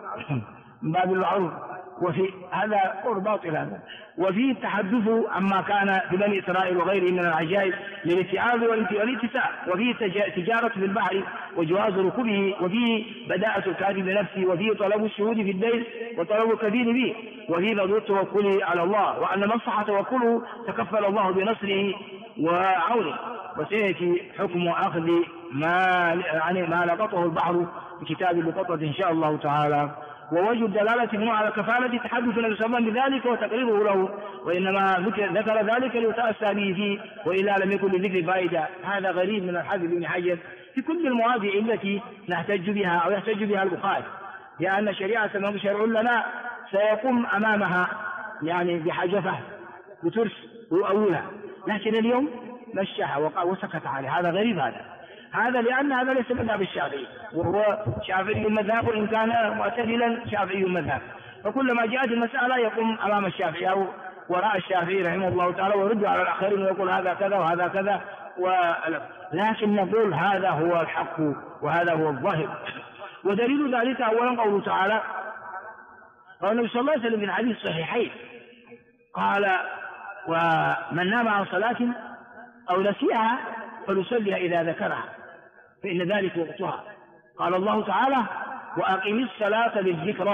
وفي هذا قرباط هذا. وفيه التحدث عما كان في بني إسرائيل وغيره من العجائب للاتعاظ والاتساع، وفيه تجارة في البحر وجواز ركوبه، وفيه بداءة الكاتب بنفسه، وفيه طلب الشهود في الدين وطلب الكفيل به، وفيه فضل التوكل على الله، وأن من صح توكله تكفل الله بنصره وعونه. وسيأتي حكم أخذ ما لقطه البحر في كتاب اللقطة إن شاء الله تعالى. ووجه الدلالة منه على كفالة تحدث النبي صلى الله عليه وسلم بذلك وتقريره له، وإنما ذكر ذلك ليتأسى به فيه، وإلا لم يكن لذكر فائدة. هذا غريب من الحافظ بن حجر في كل المواضع التي نحتج بها أو يحتج بها البخاري، لأن شريعة من شرع لنا سيقوم أمامها يعني بحجفه بترس ويؤولها، لكن اليوم مشاها وسكت عليه. هذا غريب. هذا لأن هذا ليس مذهب الشافعي، وهو شافعي المذهب، وإن كان معتدلا شافعي المذهب، فكلما جاءت المسألة يقوم أمام الشافعي أو وراء الشافعي رحمه الله تعالى ويرد على الآخرين ويقول هذا كذا وهذا كذا لكن نقول هذا هو الحق وهذا هو الظاهر. ودليل ذلك أولا قوله تعالى: قال النبي صلى الله عليه وسلم في الحديث الصحيحين قال: ومن نام عن صلاة أو نسيها فليصليها إذا ذكرها فإن ذلك وقتها. قال الله تعالى: وأقم الصلاة للذكرى.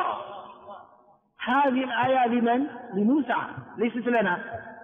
هذه الآية لمن؟ لموسى، ليست لنا،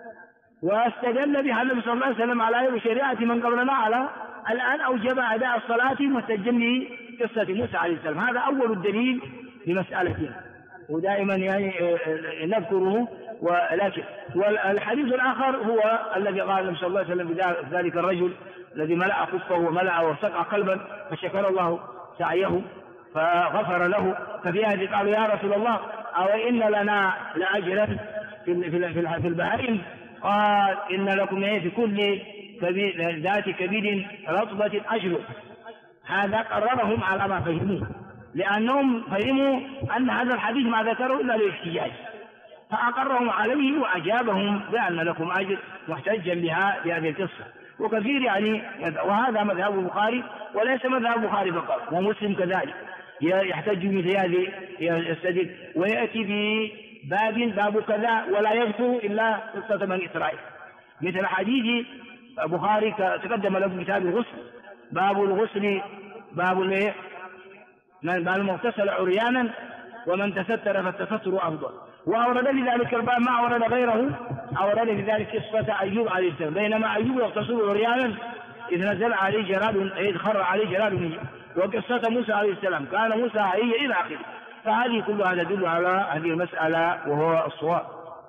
واستدل بها النبي صلى الله عليه وسلم على شريعة من قبلنا على الآن أوجب أداء الصلاة مستجل قصة موسى عليه السلام. هذا أول الدليل لمسألتنا، ودائما يعني نذكره. ولكن والحديث الآخر هو الذي قال النبي صلى الله عليه وسلم ذلك الرجل الذي ملأ خفه وملأ وسقى قلبا فشكر الله سعيه فغفر له. ففي هذه قالوا: يا رسول الله أو إن لنا لأجرا في البهائم؟ قال: إن لكم في كل ذات كبير رطبة أجر. هذا قررهم على ما فهموه، لأنهم فهموا أن هذا الحديث ما ذكروا إلا للاحتجاج، فأقرهم عليه وأجابهم بأن لكم أجر محتجا بها بهذه القصة. وكثير يعني، وهذا مذهب البخاري وليس مذهب البخاري فقط، ومسلم كذلك يحتج مثل هذه يستدل ويأتي باب كذا ولا يذكر إلا قصة بني إسرائيل، مثل حديث البخاري تقدم له كتاب الغسل، باب الغسل، باب من اغتسل عريانا ومن تستر فالتستر أفضل. وأورد في ذلك الباب ما أورد غيره، أورد في ذلك قصة أيوب عليه السلام، بينما أيوب يغتسل عريانا إذ نزل عليه جراد، إذ خر عليه جراد، وقصة موسى عليه السلام كان موسى حيا إلى آخره. فهذه كلها تدل على هذه المسألة وهو الصواب.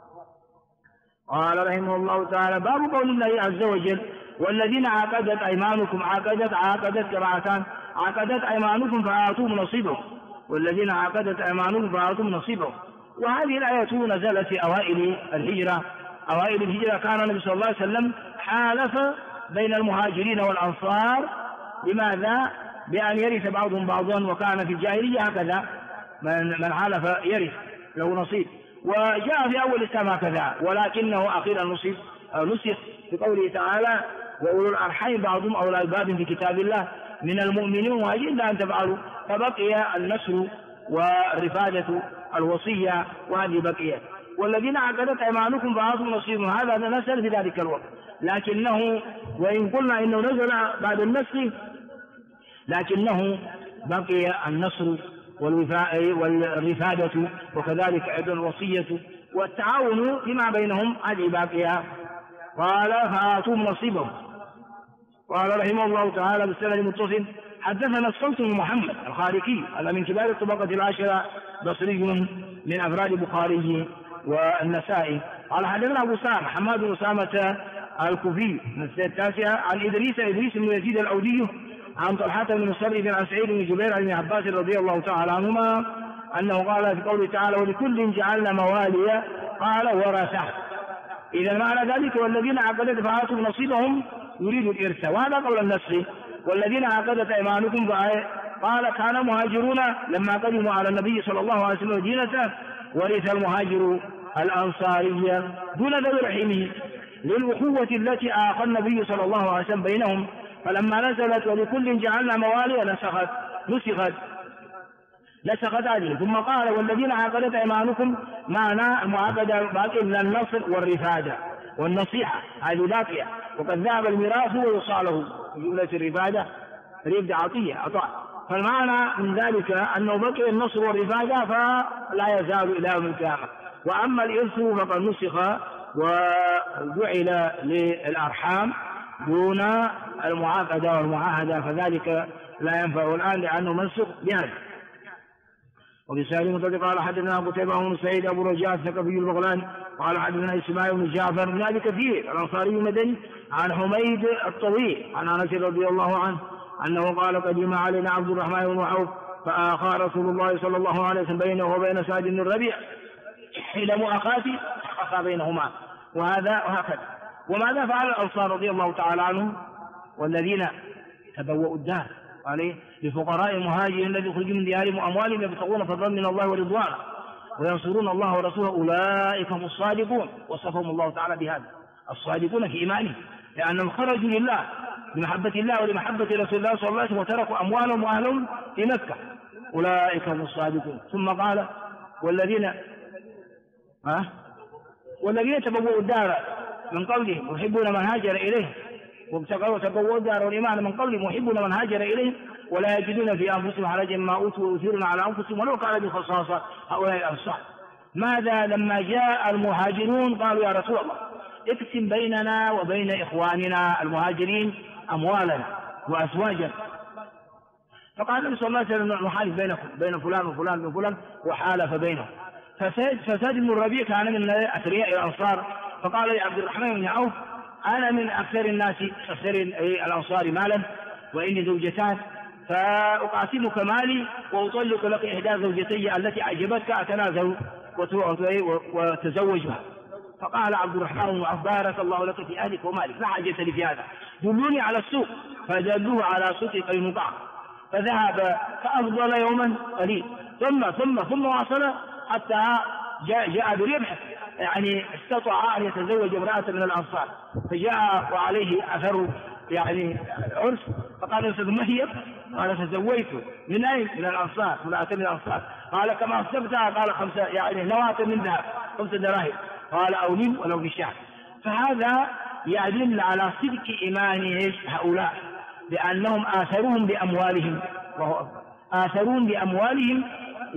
قال رحمه الله تعالى: باب قول الله عز وجل: والذين عقدت أيمانكم، عقدت قراءتان، عقدت أيمانكم فآتوهم نصيبهم، والذين عقدت أيمانكم فآتوهم نصيبهم. وهذه الآية نزلت في أوائل الهجرة. كان النبي صلى الله عليه وسلم حالف بين المهاجرين والأنصار. لماذا؟ بأن يرث بعضهم بعضا، وكان في الجاهلية هكذا، من حالف يرث له نصيب. وجاء في أول الإسلام هكذا، ولكنه أخيرا نصب نسخ في قوله تعالى وأولو الأرحام بعضهم أولى ببعض في كتاب الله من المؤمنين وأجل أن تفعلوا، فبقي النسر والرفادة الوصية وهذه بقيت. والذين عقدت أيمانكم فآتوا نصيبهم، هذا نزل في ذلك الوقت، لكنه وإن قلنا إنه نزل بعد النسخ لكنه بقي النصر والرفادة وكذلك أيضا الوصية والتعاون فيما بينهم، هذه باقية. قال فآتوا نصيبهم. قال رحمه الله تعالى بالسند المتصل حدثنا الصلت بن محمد الخارقي، هذا من كبار الطبقة العاشرة، بصري من أفراد البخاري والنسائي. قال حدثنا أبو سامة حماد بن أسامة الكوفي من السنة التاسعة عن إدريس بن يزيد الأودي عن طلحة بن مسرف عن سعيد بن جبير عن ابن عباس رضي الله تعالى عنهما أنه قال في قوله تعالى ولكل جعلنا موالي قال ورثه. إذا معنى ذلك والذين عقدت فآتوا نصيبهم يريد الإرث، وهذا قول النسخ. والذين عقدت أيمانكم قال كان مهاجرون لما قدموا على النبي صلى الله عليه وسلم مدينته ورث المهاجر الأنصارية دون ذوي رحمه للأخوة التي آخى النبي صلى الله عليه وسلم بينهم، فلما نزلت ولكل جعلنا موالي نسخت هذه. ثم قال والذين عقدت أيمانكم معنى المعاقدة باقي من النصر والرفادة والنصيحة هذه باقية، وقد ذهب الميراث ويصاله جملة الرفادة رفد عطاء، فالمعنى من ذلك أنه بقي النصر والرفادة فلا يزال إلى يوم القيامة. وأما الإرث فقد نسخ وجعل للأرحام دون المعاقدة والمعاهدة، فذلك لا ينفع الآن لأنه منسوخ بهذا. وبسائل مطلق قال حدثنا أبو قتيبة بن سعيد أبو رجاء الثقفي البغلاني قال حدثنا إسماعيل بن جعفر بن أبي كثير الأنصاري المدني عن حميد الطويل عن أنس رضي الله عنه أنه قال قدم علينا عبد الرحمن بن عوف فآخى رسول الله صلى الله عليه وسلم بينه وبين سعد بن الربيع حين مؤاخاته أخى بينهما، وهكذا. وماذا فعل الأنصار رضي الله تعالى عنهم والذين تبوأوا الدار عليه لفقراء المهاجرين الذين يخرجون من ديارهم وأموالهم يبتغون فضلا من الله ورضوانه وينصرون الله ورسوله أولئك هم الصادقون، وصفهم الله تعالى بهذا الصادقون في إيمانهم لأنهم خرجوا لله بمحبة الله ولمحبة رسول الله صلى الله عليه وسلم وتركوا أموالهم وأهلهم في مكة، أولئك هم الصادقون. ثم قال والذين تبوأوا الدار من قبلهم يحبون من هاجر إليه وتبوأوا الدار والإيمان من قبلهم يحبون من هاجر إليه ولا يجدون في أنفسهم حرجا ما أوتوا ويؤثرون على أنفسهم ولو كان بهم خصاصة هؤلاء الأنصار. ماذا لما جاء المهاجرون قالوا يا رسول الله اقسم بيننا وبين إخواننا المهاجرين أموالنا وأزواجنا، فقال النبي صلى الله عليه وسلم نحالف بين فلان وفلان وفلان وحالف بينهم. فسعد بن الربيع كان من أثرياء الأنصار فقال لعبد الرحمن بن عوف أنا من أكثر الناس أكثر الأنصار مالا وإني زوجتان فأقاسمك مالي وأطلق لك إحدى زوجتي التي أعجبتك أتنازل وتزوجها. فقال عبد الرحمن بن عوف بارك الله لك في أهلك ومالك لا حاجة لي في هذا، دلوني على السوق، فدلوه على سوق قينقاع فذهب فأفضل يوما قليل ثم واصل حتى جاء بربح، يعني استطاع أن يتزوج امرأة من الأنصار، فجاء وعليه أثر يعني عرس، فقال أستاذ ما هي؟ قال تزوجت من أين؟ من الأنصار، امرأة من الأنصار. قال كما أصبتها؟ قال 5 يعني نواة من ذهب 5 دراهم. قال أولين ولو بشهر. فهذا يدل على صدق إيمان هؤلاء لأنهم آثرون بأموالهم، آثرون بأموالهم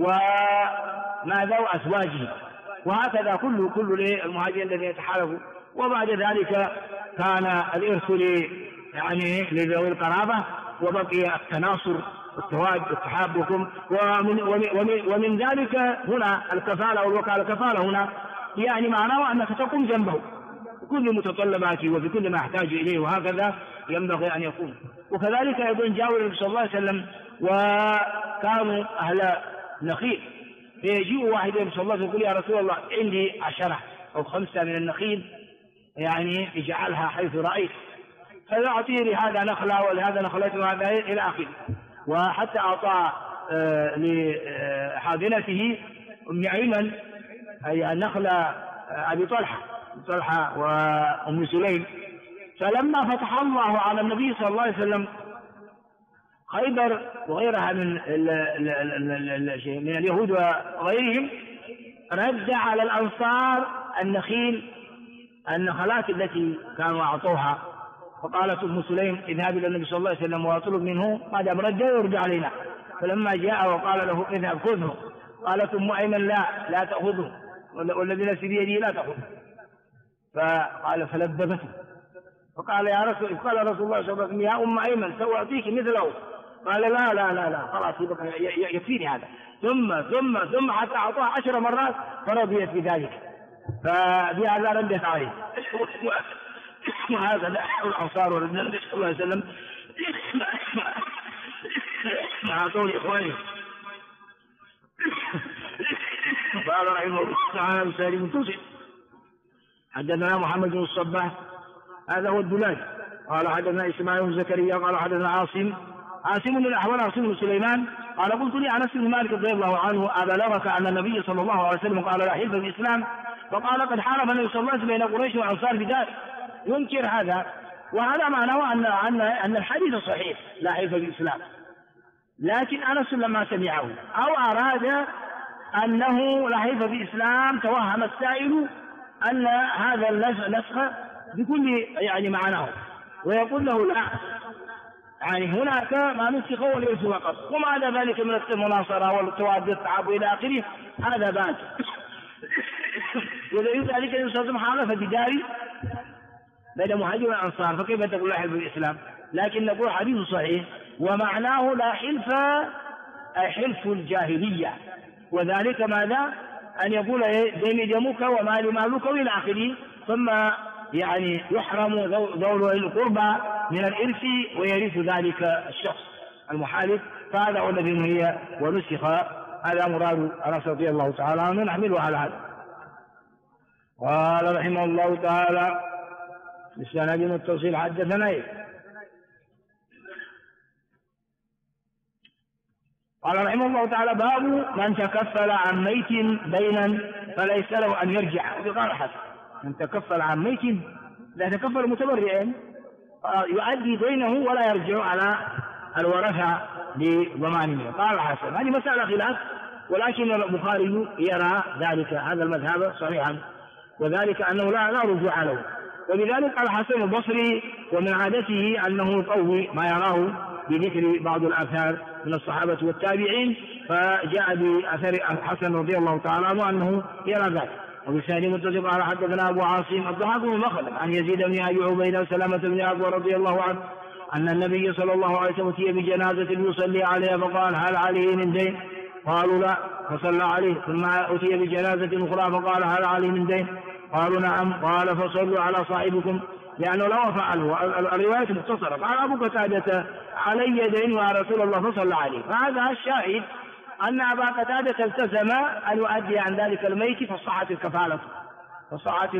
وماذا وأزواجهم، وهكذا كل المهاجرين الذين يتحالفوا. وبعد ذلك كان الإرث يعني لذوي القرابة وبقي التناصر والتواد والتحابكم. ومن ذلك هنا الكفالة والوكالة. الكفالة هنا يعني معناه أنك تقوم جنبه بكل متطلباته وبكل ما يحتاج إليه، وهكذا ينبغي أن يكون. وكذلك أيضا جاءوا النبي صلى الله عليه وسلم وكانوا أهل نخيل، فيجيء واحد النبي صلى الله عليه وسلم يقول يا رسول الله عندي 10 أو 5 من النخيل يعني اجعلها حيث رأيت، فيعطي لهذا نخلة ولهذا نخلة وهذا إلى آخره. وحتى أعطى لحاضنته أم أيمن أي النخلة أبي طلحة طلحة وأم سليم. فلما فتح الله على النبي صلى الله عليه وسلم خيبر وغيرها من اليهود وغيرهم، رد على الأنصار النخلات التي كانوا أعطوها. فقالت أم سليم اذهب إلى النبي صلى الله عليه وسلم واطلب منه ما دام رد يرجع علينا. فلما جاء وقال له اذهب خذه، قالت أم أيمن لا تأخذه، والذي نفسي بيده لا تأخذه. فقال فلببته، فقال قال رسول الله صلى الله عليه وسلم يا أم أيمن سأعطيك مثله. قال لا خلاص يكفيني هذا. ثم حتى أعطاها 10 مرات فرضيت بذلك، فبهذا ردت عليه. وهذا الأنصار والنبي صلى الله عليه وسلم أعطوني إخواني. قال رحمه الله تعالى سالم توسي حدثنا محمد بن الصباح هذا هو الدلاج قال حدثنا إسماعيل بن زكريا قال حدثنا عاصم بن الأحوال عاصم بن سليمان قال قلت لي أنس بن مالك رضي الله عنه أبلغك أن النبي صلى الله عليه وسلم قال لا حلف في الإسلام؟ فقال قد حارب النبي صلى الله عليه وسلم بين قريش والأنصار بدار. ينكر هذا، وهذا معناه أن الحديث صحيح لا حلف في الإسلام، لكن أنس لما سمعه أو أراد أنه لا حلف في الإسلام توهم السائل أن هذا النسخ بكل معناه، ويقول له لا، هناك ما نسخ والإرث فقط، وما عدا ذلك من المناصرة والتواد والتعب إلى آخره هذا بات. ولذلك النبي صلى الله عليه وسلم حالف بداري بين مهاجر والأنصار، فكيف تقول لا حلف بالإسلام؟ لكن نقول حديث صحيح ومعناه لا حلف أي حلف الجاهلية، وذلك ماذا؟ أن يقول دمي دمك ومالي مالك وإلى آخره، ثم يحرم ذوي القربى من الإرث ويرث ذلك الشخص المحالف. فهذا هو الذي هي ونسخ، هذا مراد أنس رضي الله تعالى عنه نحمله على هذا. قال رحمه الله تعالى بالسند المتصل حدثنا قال رحمه الله تعالى باب من تكفل عن ميت دينا فليس له أن يرجع. قال حسن من تكفل عن ميت لا يتكفل متبرئا يؤدي دينه ولا يرجع على الورثة لضمانه. قال حسن هذه مسألة خلاف، ولكن البخاري يرى ذلك هذا المذهب صحيحا، وذلك أنه لا رجوع له. وبذلك قال الحسن البصري ومن عادته أنه يقوي ما يراه بذكر بعض الآثار من الصحابة والتابعين، فجاء بأثر الحسن رضي الله تعالى عنه أنه يرى ذلك. وبسند متصل قال حدثنا أبو عاصم الضحاك بن مخلد عن يزيد بن أبي عبيدة وسلامة بن أكوع رضي الله عنه أن النبي صلى الله عليه وسلم أتي بجنازة يصلي عليها فقال هل عليه من دين؟ قالوا لا، فصلى عليه. ثم أتي بجنازة أخرى فقال هل عليه من دين؟ قالوا نعم. قال فصلوا على صاحبكم، لأنه لو فعلوا الرواية مختصرة. قال أبو قتادة علي دين يا رسول الله فصلى عليه. فهذا الشاهد أن أبا قتادة التزم أن يؤدي عن ذلك الميت فصحت الكفالة، فصحت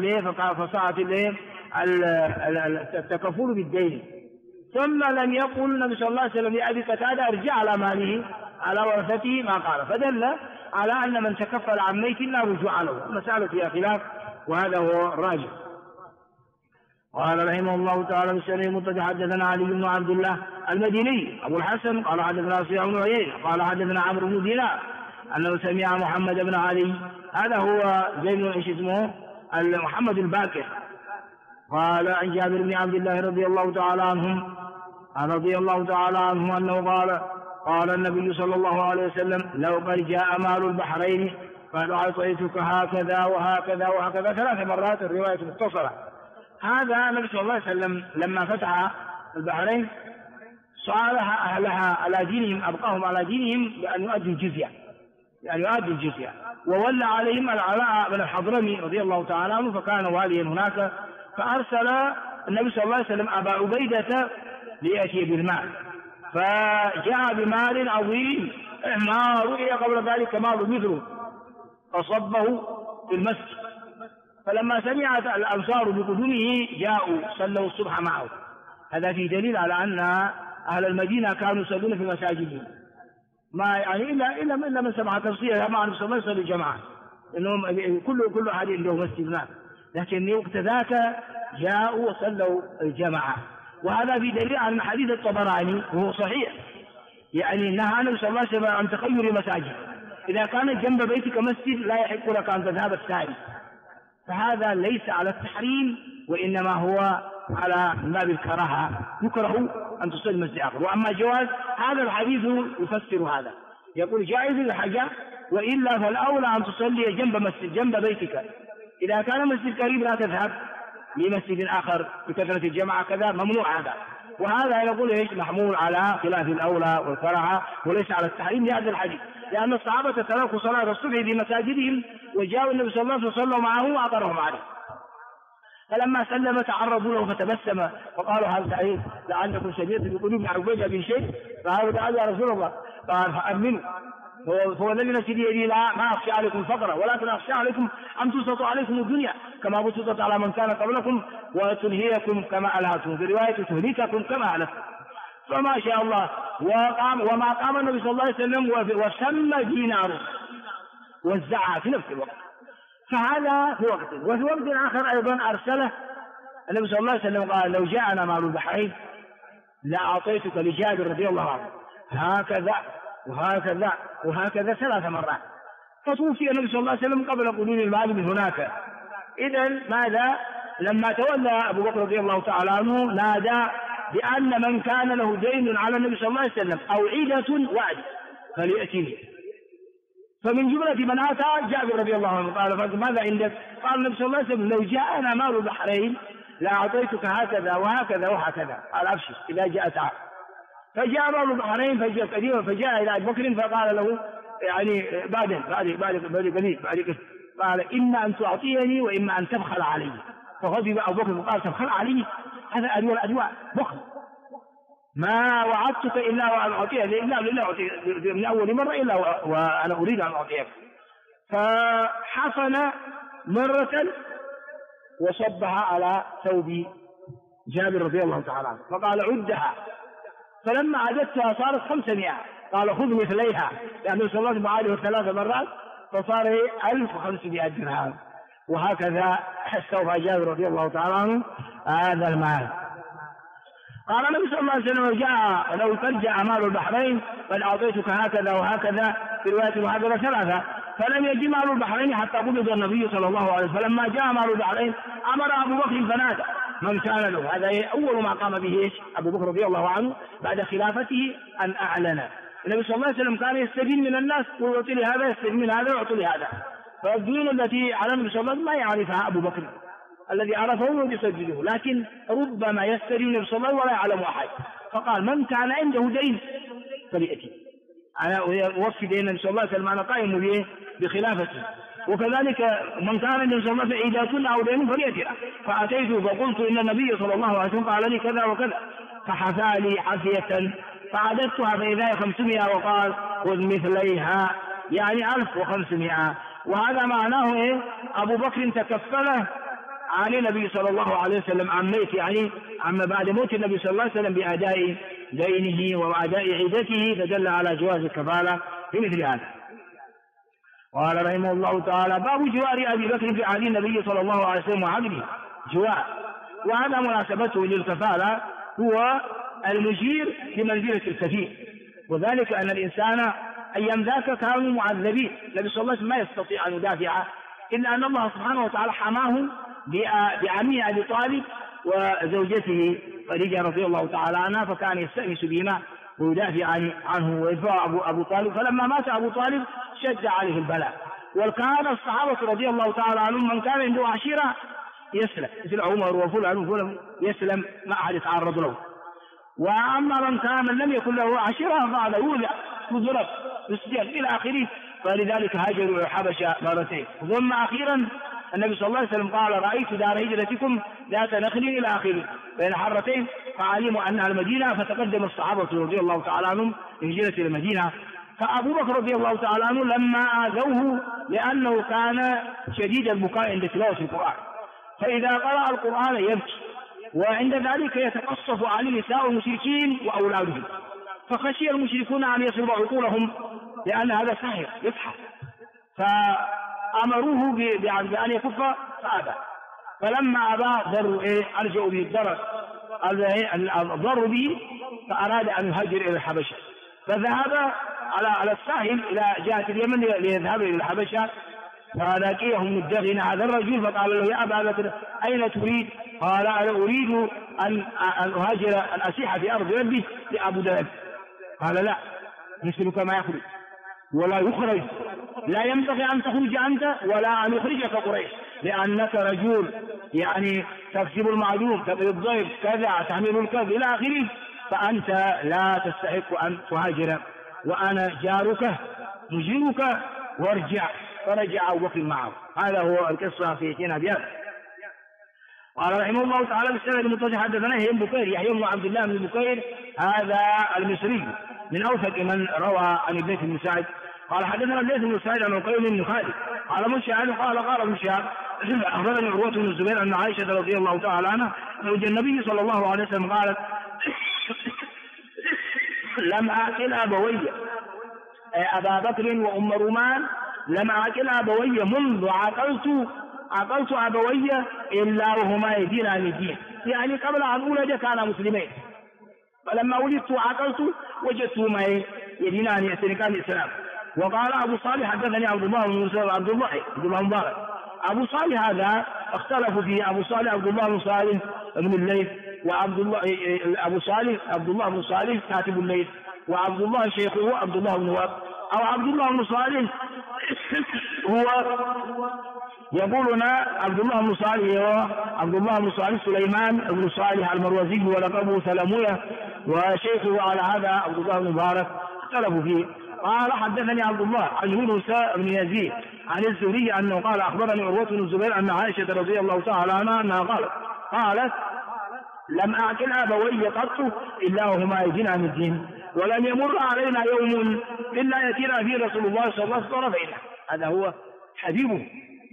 التكفل بالدين. ثم لم يقل النبي صلى الله عليه وسلم لأبي قتادة ارجع على ماله على ورثته ما قال، فدل على أن من تكفل عن ميت لا رجوع له. المسألة فيها خلاف وهذا هو الراجح. قال رحمه الله تعالى بالسنة المتصل حدثنا علي بن عبد الله المديني أبو الحسن قال حدثنا سفيان بن عيينة قال حدثنا عمرو بن دينار أنه سمع محمد بن علي هذا هو زين ايش اسمه محمد الباكر قال عن جابر بن عبد الله رضي الله تعالى عنهم أنه قال النبي صلى الله عليه وسلم لو قد جاء مال البحرين قال أعطيتك هكذا وهكذا وهكذا 3 مرات، الرواية مختصرة. هذا النبي صلى الله عليه وسلم لما فتح البحرين صالح أهلها على دينهم، أبقاهم على دينهم بأن يؤدوا الجزية، وولى عليهم العلاء بن الحضرمي رضي الله تعالى عنه فكان واليا هناك، فأرسل النبي صلى الله عليه وسلم أبا عبيدة ليأتي بالمال، فجاء بمال عظيم ما رؤي قبل ذلك مال مثله، فصبه في المسجد. فلما سمعت الأنصار بقدومه جاءوا صلوا الصبح معه. هذا في دليل على أن أهل المدينة كانوا يصلون في مساجدهم، ما إلا من سمع تفسيرها مع النبي صلى الله عليه وسلم الجماعة، إنهم كل أحد عنده مسجد. لكن وقت ذاك جاءوا وصلوا الجماعة. وهذا في دليل عن حديث الطبراني وهو صحيح، يعني نهى النبي صلى الله عليه وسلم عن تخير مساجد، إذا كانت جنب بيتك مسجد لا يحق لك أن تذهب الثاني، فهذا ليس على التحريم وإنما هو على باب الكراهة، يكره أن تصلي مسجد آخر. وأما جواز هذا الحديث يفسر هذا، يقول جائز الحاجة، وإلا فالأولى أن تصلي جنب مسجد جنب بيتك، إذا كان مسجد قريب لا تذهب لمسجد آخر بكثرة الجماعة كذا، ممنوع هذا. وهذا يقول ايش محمول على خلاف الأولى والكراهة وليس على التحريم لهذا الحديث، لأن الصحابة تركوا صلاة الصبح في مساجدهم وجاءوا النبي صلى الله عليه وسلم وصلوا معه وأقرهم عليه، فلما سلم تعرضوا له فتبسم وقالوا هل تعيد لعلكم شديد بقلوب عبيدة بن شيء، فقالوا تعالى يا رسول الله، قال فأمنوا، هو الذي نفسي بيدي لا ما أخشى عليكم فقرا ولكن أخشى عليكم أن تسلط عليكم الدنيا كما بسطت على من كان قبلكم وتنهيكم كما ألهتم، في رواية تهلككم كما ألهتم. فما شاء الله وما قام النبي صلى الله عليه وسلم وسمى دينار وزعها في نفس الوقت، فهذا في وقت. وفي وقت آخر أيضا أرسله النبي صلى الله عليه وسلم قال لو جاءنا مال البحرين لأعطيتك لجابر رضي الله عنه، هكذا وهكذا وهكذا 3 مرات، فتوفي النبي صلى الله عليه وسلم قبل قدوم المال من هناك. إذن ماذا؟ لما تولى أبو بكر رضي الله تعالى عنه نادى بأن من كان له دين على النبي صلى الله عليه وسلم أو عيدة وعد فليأتني. فمن جملة من أتى جابر رضي الله عنه قال ماذا عندك؟ قال النبي صلى الله عليه وسلم لو جاءنا مال البحرين لأعطيتك هكذا وهكذا وهكذا، قال أبشر إذا جاء تعال. فجاء مال البحرين فجاء قديما فجاء إلى أبي بكر فقال له يعني بعد قال إما أن تعطيني وإما أن تبخل علي. فغضب أبو بكر وقال تبخل علي؟ هذا أدواء بخل، ما وعدتك إلا وأن أعطيك إلا أعطيك من أول مرة إلا وأنا أريد أن أعطيك. فحفن مرة وصبها على ثوب جابر رضي الله تعالى عنه فقال عدها، فلما عددتها صارت 500، قال خذ مثليها، لأنه صلى الله عليه وسلم 3 مرات فصار 1500 درهم. وهكذا استوفى جابر رضي الله تعالى عنه هذا المال. قال النبي صلى الله عليه وسلم لو ترجع مال البحرين بل أعطيتك هكذا وهكذا، في رواية وهكذا 3، فلم يجي مال البحرين حتى قبض النبي صلى الله عليه وسلم. فلما جاء مال البحرين أمر أبو بكر فنادى من كان له، هذا أول ما قام به أبو بكر رضي الله عنه بعد خلافته أن أعلن. النبي صلى الله عليه وسلم كان يستدين من الناس ويعطي لي هذا يستدين من هذا ويعطي لي هذا، فالدين التي على النبي صلى الله عليه وسلم ما يعرفها أبو بكر، الذي عرفه ويسجله، لكن ربما يستدين النبي صلى الله عليه وسلم ولا يعلم أحد. فقال من كان عنده دين فليأتي، أنا أوفي دين النبي صلى الله عليه وسلم أنا قائم به بخلافته، وكذلك من كان عنده صلى الله عليه وسلم إذا كنا أو دين فليأتي. فأتيت فقلت إن النبي صلى الله عليه وسلم قال لي كذا وكذا، فحفى لي حفية فعددتها فإذا 500 وقال خذ مثليها يعني 1500. وهذا معناه أبو بكر تكفله عن النبي صلى الله عليه وسلم عن ميت، يعني عما بعد موت النبي صلى الله عليه وسلم بأداء دينه وأداء عدته، فدل على جواز الكفالة في مثل هذا. قال رحمه الله تعالى باب جوار أبي بكر في عهد النبي صلى الله عليه وسلم وعبده جوار، وهذا مناسبته للكفالة هو المجير بمنزلة الكفيل، وذلك أن الإنسان أيام ذاك كانوا معذبين، النبي صلى الله عليه وسلم ما يستطيع أن يدافع إلا أن الله سبحانه وتعالى حماهم بعمه أبي طالب وزوجته خديجة رضي الله تعالى عنها، فكان يستأنس بهما ويدافع عنه ويدفع أبو طالب. فلما مات أبو طالب شد عليه البلاء، وكان الصحابة رضي الله تعالى عنهم من كان عنده عشيرة يسلم، مثل عمر وفلان يسلم ما أحد يتعرض له. وأما من كان لم يكن له عشيرة فهذا يولع وضرب يسجن إلى آخره، فلذلك هاجروا إلى الحبشة مرتين. ثم أخيرا النبي صلى الله عليه وسلم قال رأيت دار هجرتكم ذات نخل إلى آخره بين حرتين، فعلموا أنها المدينة، فتقدم الصحابة رضي الله تعالى عنهم لهجرة إلى المدينة. فأبو بكر رضي الله تعالى عنه لما آذوه لأنه كان شديد البكاء عند تلاوة القرآن، فإذا قرأ القرآن يبكي، وعند ذلك يتقصف عليه نساء المشركين وأولادهم، فخشي المشركون أن يصرفوا عقولهم لأن هذا ساحر يسحر، فأمروه بأن يكف فأبى. فلما أبى أرجعوا به الضر به، فأراد أن يهاجر إلى الحبشة، فذهب على الساحل إلى جهة اليمن ليذهب إلى الحبشة، فلاقيهم مدغن هذا الرجل فقال له: يا أبا بكر أين تريد؟ قال: أنا أريد أن أهاجر، أن أسيح في أرض ربي لأبو ذر. قال: لا، مثلك ما يخرج ولا يخرج، لا ينبغي أن تخرج أنت ولا أن يخرجك قريش، لأنك رجل يعني تكسب المعدوم، تقري الضيف، كذا، تحمل الكذب إلى آخره، فأنت لا تستحق أن تهاجر، وأنا جارك مجيرك، وارجع. فرجع أبو بكر معه. هذا هو القصة في سينا بيان. قال رحمه الله تعالى: بالسند المتصل حدثنا يحيى بن عبد الله بن بكير، هذا المصري من أوثق من روى عن الليث بن سعد. قال حدثنا الليث بن سعد عن عقيل بن خالد قال ابن شهاب قال ابن شهاب أخبرني عروة بن الزبير أن عائشة رضي الله تعالى عنها زوج النبي صلى الله عليه وسلم قالت: لم أعقل أبوي أبا بكر وأم رومان، لم أعقل أبوي منذ عقلت أبوي إلا وهما يدينان الدين، يعني قبل أن أولد كانا مسلمين، فلما ولدت عقلت وجدتهما يدينان يسرقان الإسلام. وقال أبو صالح حدثني عبد الله مبارك. أبو صالح هذا اختلفوا فيه، أبو صالح عبد الله بن صالح بن الليث، وعبد الله أبو صالح عبد الله بن صالح كاتب الليث، وعبد الله شيخه عبد الله بن وهب، أو عبد الله بن صالح هو يقولنا عبد الله بن صالح هو عبد الله بن صالح سليمان بن صالح المروزي ولقبه سلمية، وشيخه على هذا عبد الله بن مبارك، اختلفوا فيه. قال حدثني عبد الله عن يونس بن يزيد عن الزهري أنه قال: أخبرني عروة بن الزبير أن عائشة رضي الله تعالى عنها أنها قالت: لم أعقل أبوي قط إلا وهما يدينان الدين، ولم يمر علينا يوم إلا يأتينا فيه رسول الله صلى الله عليه وسلم طرفينا. هذا هو حبيبه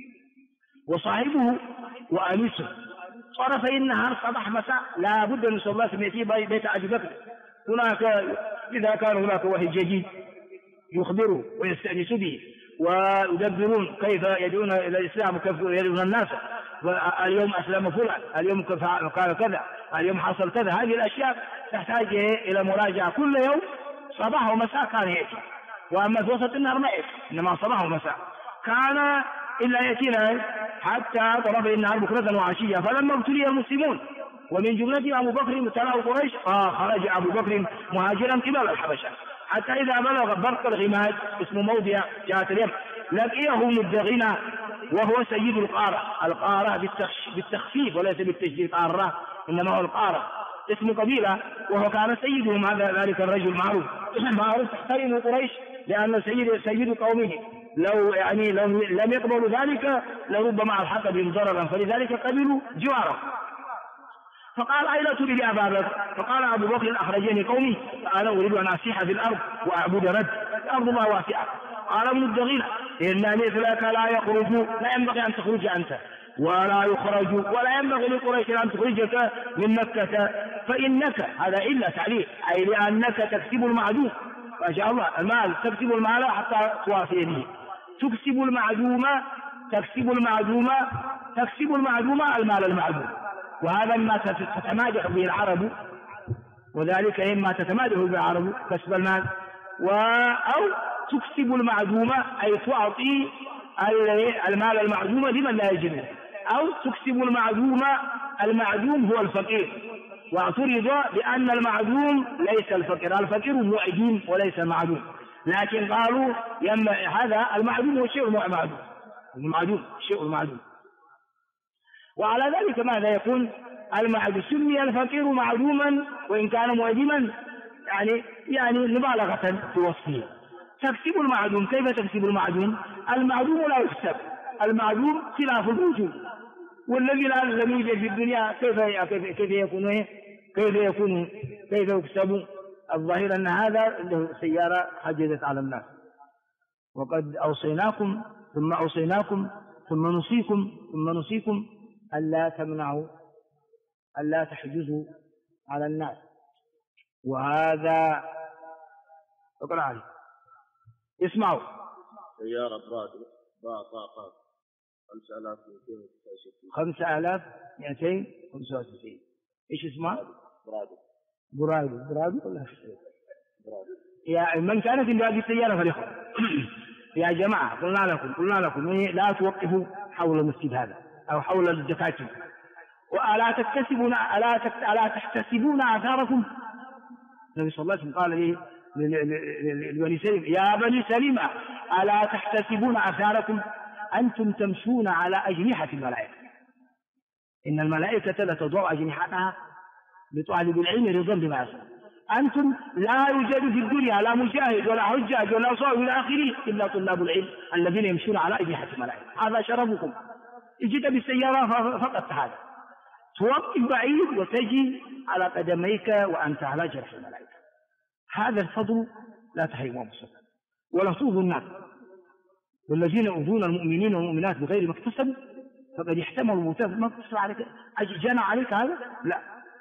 وصاحبه وأنيسه، طرفي النهار صباح مساء لا بد أن صلى الله عليه وسلم يأتي بيت أبي بكر. هناك إذا كان هناك وحي جديد يخبره ويستأنس به، ويدبرون كيف يدعون إلى الإسلام وكيف يدعون الناس، اليوم أسلم فلان، اليوم قال كذا، اليوم حصل كذا. هذه الأشياء تحتاج إلى مراجعة كل يوم صباح ومساء كان يأتي، وأما في وسط النهار ما يأتي، إنما صباح ومساء كان إلا يأتينا حتى طرف النهار بكرة وعشية. فلما ابتلي المسلمون ومن جملة أبو بكر مبتلاه قريش، خرج أبو بكر مهاجرا قبل الحبشة، حتى إذا بلغ برق الغماد اسم موضع جهة اليمن لقيه مدغنا وهو سيد القارة بالتخفيف وليس بالتشديد، قارة إنما هو القارة اسم قبيلة، وهو كان سيدهم ذلك الرجل معروف تحترم قريش لأن سيد قومه، لو لم يقبلوا ذلك لربما ألحق بهم ضررا، فلذلك قبلوا جواره. فقال: أين تريد أبا بكر؟ فقال أبو بكر: أخرجني قومي فأنا أريد أن أسيح في الأرض وأعبد رب، الأرض الله واسعة. قال ابن الدغينة: إن مثلك لا يخرج، لا ينبغي أن تخرج أنت ولا يخرج، ولا ينبغي لقريش أن تخرجك من مكة، فإنك، هذا إلا تعليل، أي لأنك تكسب المعدوم، ما شاء الله المال، تكسب المال حتى توافي به، تكسب المعدوم المال المعدوم، وهذا ما تتمادح به العرب، وذلك إما تتمادح به العرب كسب المال، أو تكسب المعدوم أي تعطي المال المعدوم لمن لا يجده، أو تكسب المعدوم هو الفقير، واعترض بأن المعدوم ليس الفقير، الفقير معدوم وليس معدوم، لكن قالوا هذا المعدوم هو شيء معدوم، شيء معدوم. وعلى ذلك ماذا يكون المعدوم؟ سمي الفقير معدوما وإن كان معدما، يعني مبالغة في وصفه. تكسب المعدوم، كيف تكسب المعدوم؟ المعدوم لا يكسب، المعدوم خلاف الوجود، والذي لم يوجد في الدنيا كيف يكسب؟ الظاهر أن هذا له سيارة حجزت على الناس، وقد أوصيناكم ثم أوصيناكم ثم نوصيكم ألا تمنعوا، ألا تحجزوا على الناس. وهذا اقرأ عليه، اسمعوا. سيارة طاقات 5295. إيش اسمه؟ برادو ولا يا من كانت في هذه السيارة فليخرج. يا جماعة قلنا لكم لا توقفوا حول المسجد هذا أو حول الدكاترة، وألا تحتسبون آثاركم. النبي صلى الله عليه وسلم قال لبني سليم: يا بني سليم ألا تحتسبون آثاركم أنتم تمشون على أجنحة الملائكة. إن الملائكة لتضع أجنحتها لطالب العلم رضا بما يصنع. أنتم لا يوجد في الدنيا لا مجاهد ولا حجاج ولا صائم إلى آخره إلا طلاب العلم الذين يمشون على أجنحة الملائكة. هذا شرفكم. جئت بالسيارة فقط هذا، توقف بعيد وتجي على قدميك وأنت على جرح الملائكة. هذا الفضل لا تحرمه بالصدق ولا تؤذوا الناس، والذين يؤذون المؤمنين والمؤمنات بغير ما اكتسبوا فقد احتملوا موتهم. ما اكتسب عليك جنى عليك هذا؟ لا.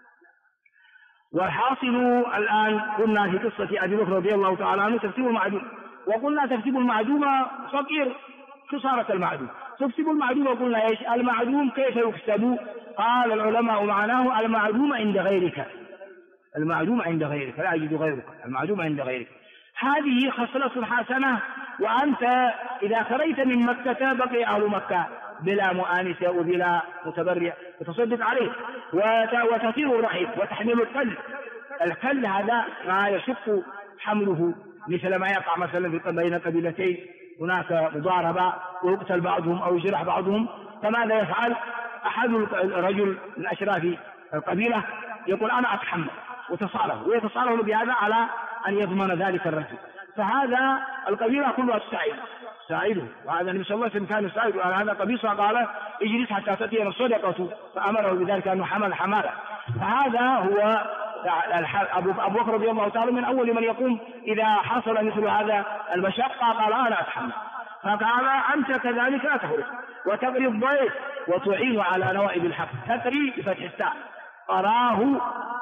والحاصل الآن قلنا في قصة أبي بكر رضي الله تعالى عنه ترتيب المعدوم، وقلنا ترتيب المعدوم فقير خسارة المعدوم. ترتيب المعدوم وقلنا ايش؟ المعدوم كيف يكسب؟ قال العلماء معناه المعدوم عند غيرك، المعدوم عند غيرك، لا يجد غيرك، المعدوم عند غيرك. هذه خصلة حسنة. وأنت إذا خرجت من مكة بقي أهل مكة بلا مؤانسة وبلا متبرع وتصدق عليه وتثير الرحيم وتحمل الكل هذا ما يشق حمله، مثل ما يقع مثلا بين قبيلتين هناك مضاربة ويقتل بعضهم أو يجرح بعضهم، فماذا يفعل؟ أحد الرجل من أشراف القبيلة يقول أنا أتحمل ويتصالح بهذا على أن يضمن ذلك الرجل. فهذا القبيلة كلها تساعده، وهذا النبي صلى الله عليه وسلم كان يساعده على هذا قبيصة، قال اجلس حتى تأتينا الصدقة، فأمره بذلك أنه حمل حمالة. فهذا هو أبو بكر رضي الله تعالى من أول من يقوم إذا حصل مثل هذا المشقة قال أنا أتحمل. فقال أنت كذلك لا تخرج وتقري الضيف وتعين على نوائب الحق. تقري بفتح التاء، قراه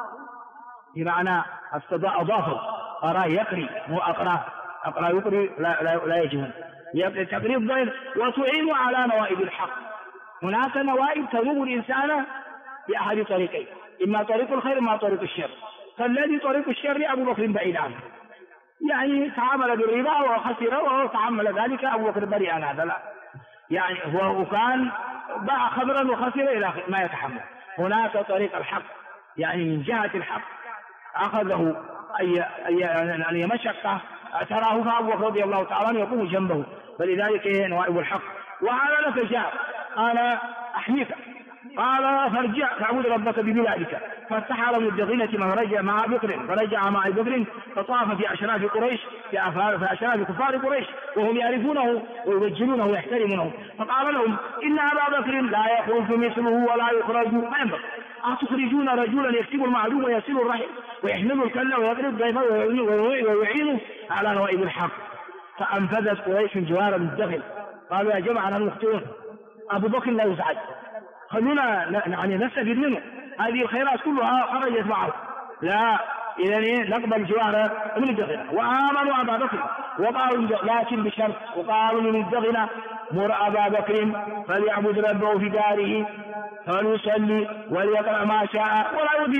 بمعنى أضافه، قراه يقري مو أقرأ يقري لا يجهل. تقري الضيف وتعين على نوائب الحق. هناك نوائب تنوب الإنسان بأحد طريقين، إما طريق الخير إما طريق الشر. فالذي طريق الشر أبو بكر بعيد عنه، يعني تعامل بالربا وخسر وتعامل ذلك أبو بكر بريء عن هذا، لا يعني هو كان باع خمرا وخسر إلى ما يتحمل. هناك طريق الحق، يعني من جهة الحق أخذه أي مشقة تراه فأبو بكر رضي الله تعالى عنه يقوم جنبه، فلذلك نوائب الحق. وعلى فجاء قال أحميك، قال فارجع فاعبد ربك ببلادك. فارتحل من الدغينة من رجع مع بكر، فرجع مع بكر فطاف في أشراف قريش، في أشراف كفار قريش وهم يعرفونه ويوجلونه ويحترمونه. فقال لهم إن أبا بكر لا يخرج مثله ولا يخرج ما ينبغي. أتخرجون رجلا يكتب المعلوم ويصل الرحم ويحمل الكلة ويقرب ضيفه ويعينه على نوائب الحق؟ فأنفذت قريش جوارا الدخل، قالوا يا جماعة نحن مخطئون، أبو بكر لا يزعج، خلونا يعني نستفيد منه، هذه الخيرات كلها خرجت معه، لا إذن نقبل جوار ابن الدغنة. وآمنوا أبا بكر وقالوا لكن بشرط، وقالوا من الدغنة مر أبا بكر فليعبد ربه في داره فليصلي وليقرأ ما شاء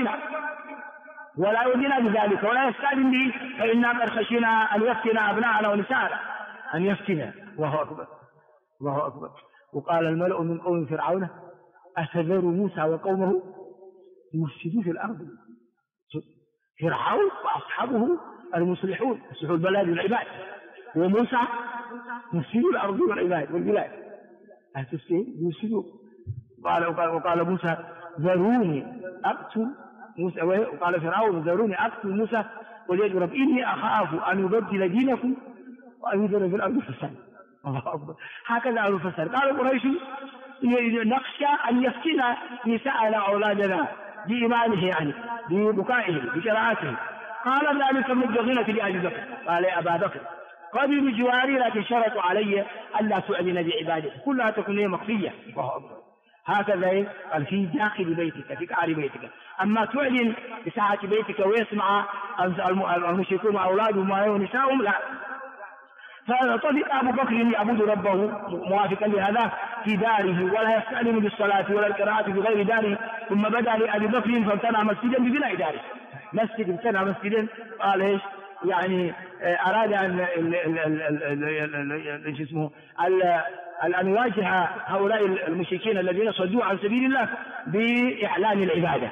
ولا يؤذينا بذلك ولا يستأذن به، فإنا قد خشينا أن يفتن أبناءنا ونساءنا، أن يفتن. الله أكبر الله أكبر. وقال الملأ من قوم فرعون أتذر موسى وقومه يفسدوا في الأرض. فرعون وأصحابه المصلحون يصلحوا البلاد والعباد، وموسى يفسدوا الأرض والبلاد يفسدوا. وقال موسى ذروني أقتل موسى، وقال فرعون ذروني أقتل موسى وليدعو رب إني أخاف أن يبدل دينكم وأن يذل في الأرض فساد. الله أكبر. هكذا أهل الفساد. قال قريش نخشى أن يفتن نساءنا أولادنا بإيمانه، يعني ببكائه بقراءته. قال ذلك من الدغينة لأبي بكر، قال يا أبا بكر قبلوا بجواري لكن شرطوا علي ألا تؤذن بعبادتي كلها تكون لي مخفية. الله أكبر. هكذا قال في داخل بيتك في قعر بيتك، أما تعلن بساعة بيتك ويسمع المشركون وأولادهم ونساءهم لا. فطفق أبو بكر يعبد ربه موافقا لهذا في داره، ولا يستعلم بالصلاة ولا القراءة في غير داره. ثم بدا لأبي بكر فامتنع مسجدا ببناء داره، مسجد امتنع مسجدا، قال ايش يعني أراد أن يواجه هؤلاء المشركين الذين صدوا عن سبيل الله بإعلان العبادة.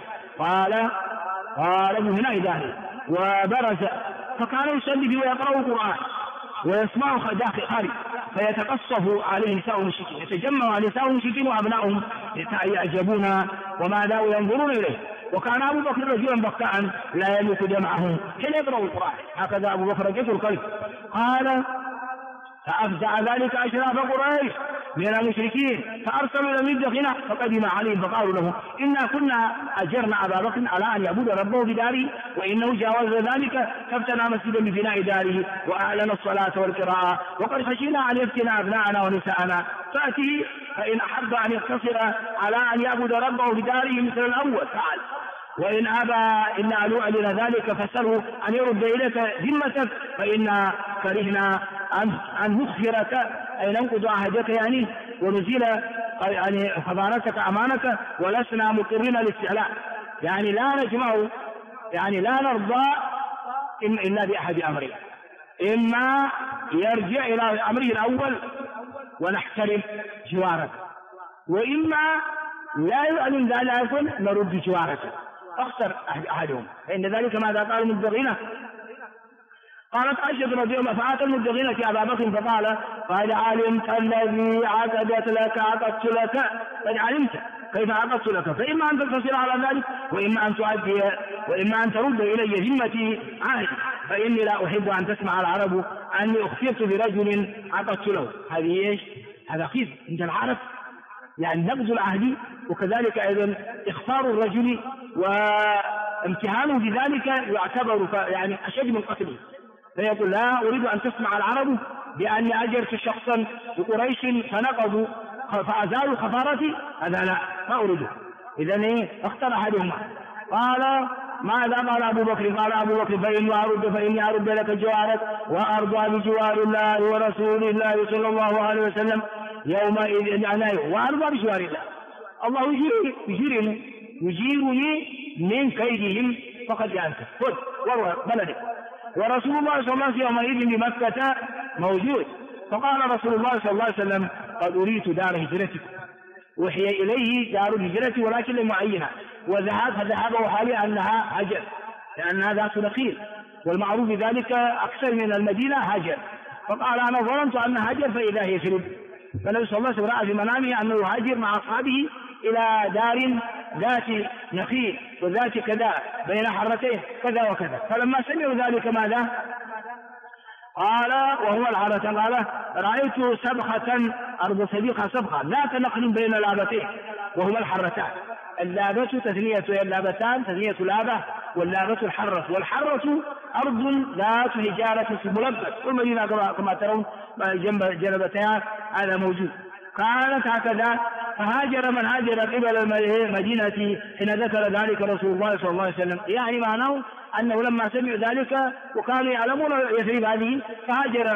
قال ببناء داره وبرز، فكان يصلي ويقرأ القرآن ويسمع خارج، فيتقصف عليه نساء المشركين، يتجمع على نساء المشركين وأبنائهم يعجبون وماذا وينظرون إليه. وكان أبو بكر رجلا بكاء لا يملك دمعه حين يقرأ القرآن، هكذا أبو بكر رجل القلب. قال فأفزع ذلك أشراف قريش من المشركين فأرسلوا إلى مدخنة فقدم عليهم فقالوا له إنا كنا أجرنا أبا بكر على أن يعبد ربه بداره، وإنه جاوز ذلك فابتنى مسجدا ببناء داره وأعلن الصلاة والقراءة، وقد خشينا أن يفتن أبناءنا ونساءنا، فأتيه فإن أحب أن يقتصر على أن يعبد ربه بداره مثل الأول فعل، وإن أبى إلا أن يعلن ذلك فاسأله أن يرد إليك ذمتك، فإنا كرهنا أن نخفرك أي ننقض عهدك يعني ونزيل يعني خبارتك أمانك، ولسنا مقرين للاستعلاء، يعني لا نجمع يعني لا نرضى إلا بأحد أمرين، إما يرجع إلى أمره الأول ونحترم جوارك، وإما لا يعلن ذلك نرد جوارك، اختر أحدهم. فإن ذلك ماذا قال المدغنة؟ قالت عائشة رضي الله فأتى المدغنة أبا بكر فقال قد علمت الذي عقدت لك عقدت لك، قد علمت كيف عقدت لك، فإما أن تقتصر على ذلك وإما أن تؤدي وإما أن ترد إلي ذمتي عهدي، فإني لا أحب أن تسمع العرب أني أخفرت برجل عقدت له. هذه إيش؟ هذا خير عند العرب، يعني نقض العهد، وكذلك أيضا إخفار الرجل وامتهانه بذلك يعتبر يعني أشد من قتله، فيقول لا أريد أن تسمع العرب بأني أجرت شخصا بقريش فنقضوا فأزالوا خفارتي، هذا لا ما أريده. إذن اختار أحدهما. قال ماذا قال أبو بكر؟ قال أبو بكر فإني أرد لك جوارك وأرضى بجوار الله ورسول الله صلى الله عليه وسلم يومئذ وأرضى بجوار الله. الله يجيرني من كيدهم فقد أنت خذ بلدك، ورسول الله صلى الله عليه وسلم يومئذ بمكة موجود. فقال رسول الله صلى الله عليه وسلم قد أريت دار هجرتكم، وحي إليه دار الهجرة ولكن لمعينة، فذهب وحالي أنها هجر لأنها ذات نخيل، والمعروف بذلك أكثر من المدينة هجر. فقال أنا ظننت أن هجر فإذا هي يثرب، فالنبي صلى الله عليه وسلم رأى في منامه أنه هاجر مع أصحابه إلى دار ذات نخيل وذات كذا بين حرتين كذا وكذا. فلما سمعوا ذلك ماذا قال وهو الحرة؟ قال رأيت سبخة أرض سبيخة سبخة ذات نخل بين لابتين وهما الحرتان. اللابة تثنية اللابتان تثنية لابة، واللابة الحرة، والحرة أرض ذات حجارة في ملبس، والمدينة كما ترون جنبتها هذا موجود. كانت هكذا فهاجر من هاجر قبل المدينة حين ذكر ذلك رسول الله صلى الله عليه وسلم، يعني معناه أنه لما سمعوا ذلك وكانوا يعلمون يثرب هذه فهاجر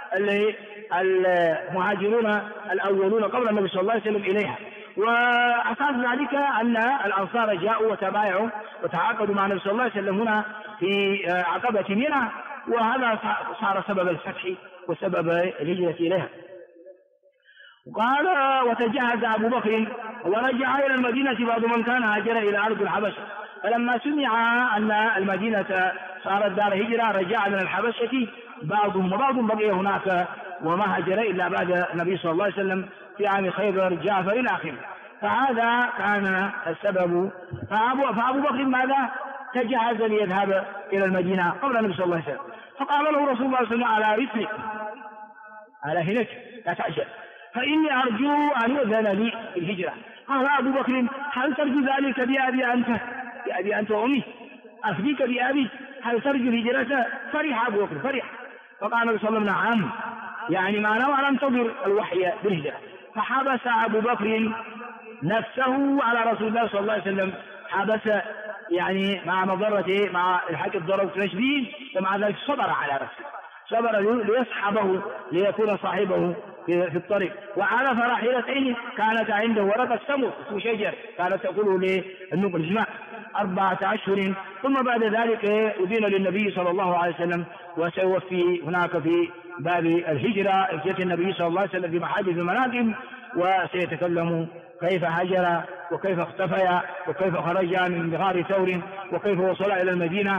المهاجرون الأولون قبل النبي صلى الله عليه وسلم إليها. وأساس ذلك أن الأنصار جاءوا وتبايعوا وتعاقدوا مع النبي صلى الله عليه وسلم هنا في عقبة منى، وهذا صار سبب الفتح وسبب الهجرة إليها. قال وتجهز أبو بكر ورجع إلى المدينة بعض من كان هاجر إلى أرض الحبشة، فلما سمع أن المدينة صارت دار هجرة رجع من الحبشة بعضهم وبعض بقي هناك وما هاجر إلا بعد النبي صلى الله عليه وسلم في عام خيبر جعفر إلى آخره. فهذا كان السبب. فأبو بكر ماذا تجهز ليذهب إلى المدينة قبل النبي صلى الله عليه وسلم، فقال له رسول الله صلى الله عليه وسلم على رسلك على هنك لا تعجل فإني أرجو أن يؤذن لي الهجرة. قال أبو بكر هل ترجو ذلك بأبي أنت وأمي؟ أفديك بأبي، هل ترجو الهجرة؟ فرح أبو بكر فرح. فقال النبي صلى الله عليه وسلم نعم، يعني معناه أن انتظر الوحي بالهجرة. فحبس أبو بكر نفسه على رسول الله صلى الله عليه وسلم، حبس يعني مع مضرته مع الحق الضرر والتشديد، ومع ذلك صبر على نفسه. صبر ليصحبه ليكون صاحبه في الطريق. وعرف راحلتين كانت عنده ورقة سمر اسمه شجر كانت تأكله للنقل 4 أشهر. ثم بعد ذلك أذن للنبي صلى الله عليه وسلم وسيوفي هناك في باب الهجرة يأتي النبي صلى الله عليه وسلم في محادث المناقب وسيتكلم كيف هجر وكيف اختفى وكيف خرج من غار ثور وكيف وصل إلى المدينة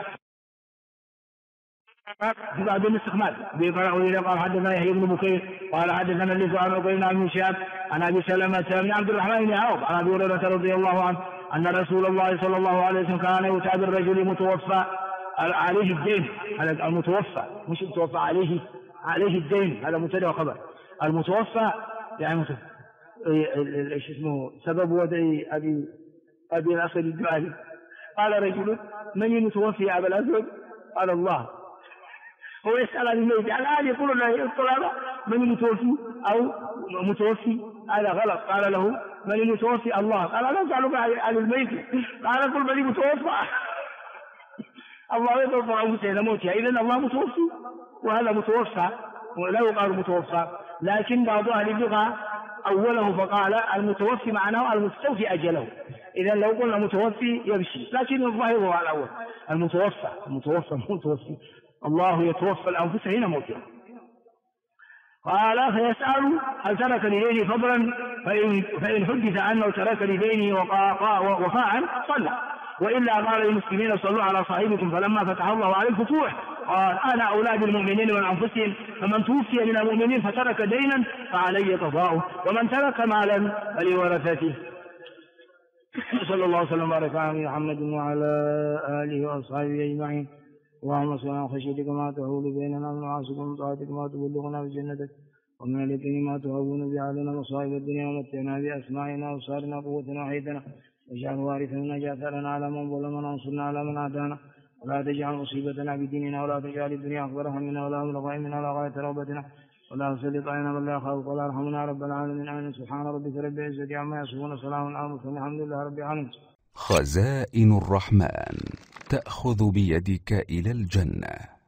في بعض الاستخمال. قال حدثنا يحيى بن بكير قال حدثنا الليث عن عقيل بن شهاب عن ابي سلمة بن عبد الرحمن بن عوف عن ابي هريرة رضي الله عنه ان رسول الله صلى الله عليه وسلم كان يؤتى بالرجل متوفى عليه الدين. هذا المتوفى مش متوفى عليه الدين، هذا مبتدا وخبر. المتوفى يعني ايش اسمه سبب وضع ابي الاسود الدؤلي. قال رجل من المتوفي يا ابا الاسود؟ قال الله. هو يسأل عن الميت الآن يقول له الطلبة من المتوفي أو متوفي؟ هذا غلط. قال له من المتوفي؟ الله. قال لا أسألك عن الميت. قال قل من المتوفى. الله يتوفى أنفسه إذا موتها، إذن الله متوفي وهذا متوفى ولا يقال متوفى. لكن بعض أهل اللغة أوله فقال المتوفي معناه المستوفي أجله. إذا لو قلنا متوفي يمشي، لكن الظاهر هو الأول المتوفى متوفي. الله يتوفى الأنفس حين موتها. قال فيسأل هل ترك لدينه فضلا؟ فإن حدث عنه ترك لدينه وفاء صلى، وإلا قال للمسلمين صلوا على صاحبكم. فلما فتح الله عليه الفتوح قال أنا أولاد المؤمنين من أنفسهم، فمن توفي من المؤمنين فترك دينا فعلي قضاؤه، ومن ترك مالا فلورثته. صلى الله عليه وسلم وبارك على محمد وعلى آله وأصحابه أجمعين. اللهم صل على خشيتك ما تحول بيننا وبين معاصيك، ومن طاعتك ما تبلغنا بجنتك، ومن اليقين ما تهون به علينا مصائب الدنيا، ومتعنا بأسماعنا وأبصارنا وقوتنا وحيدنا، واجعل وارثا منا جاثرنا على من ظلمنا وانصرنا على من عادانا، ولا تجعل مصيبتنا بديننا، ولا تجعل الدنيا أكبر همنا ولا مبلغ علمنا ولا غاية رغبتنا، ولا تسلط علينا من لا يخافك ولا يرحمنا رب العالمين. آمين. سبحان ربك رب العزة عما يصفون، سلام على المرسلين، الحمد لله رب العالمين. خزائن الرحمن تأخذ بيدك إلى الجنة.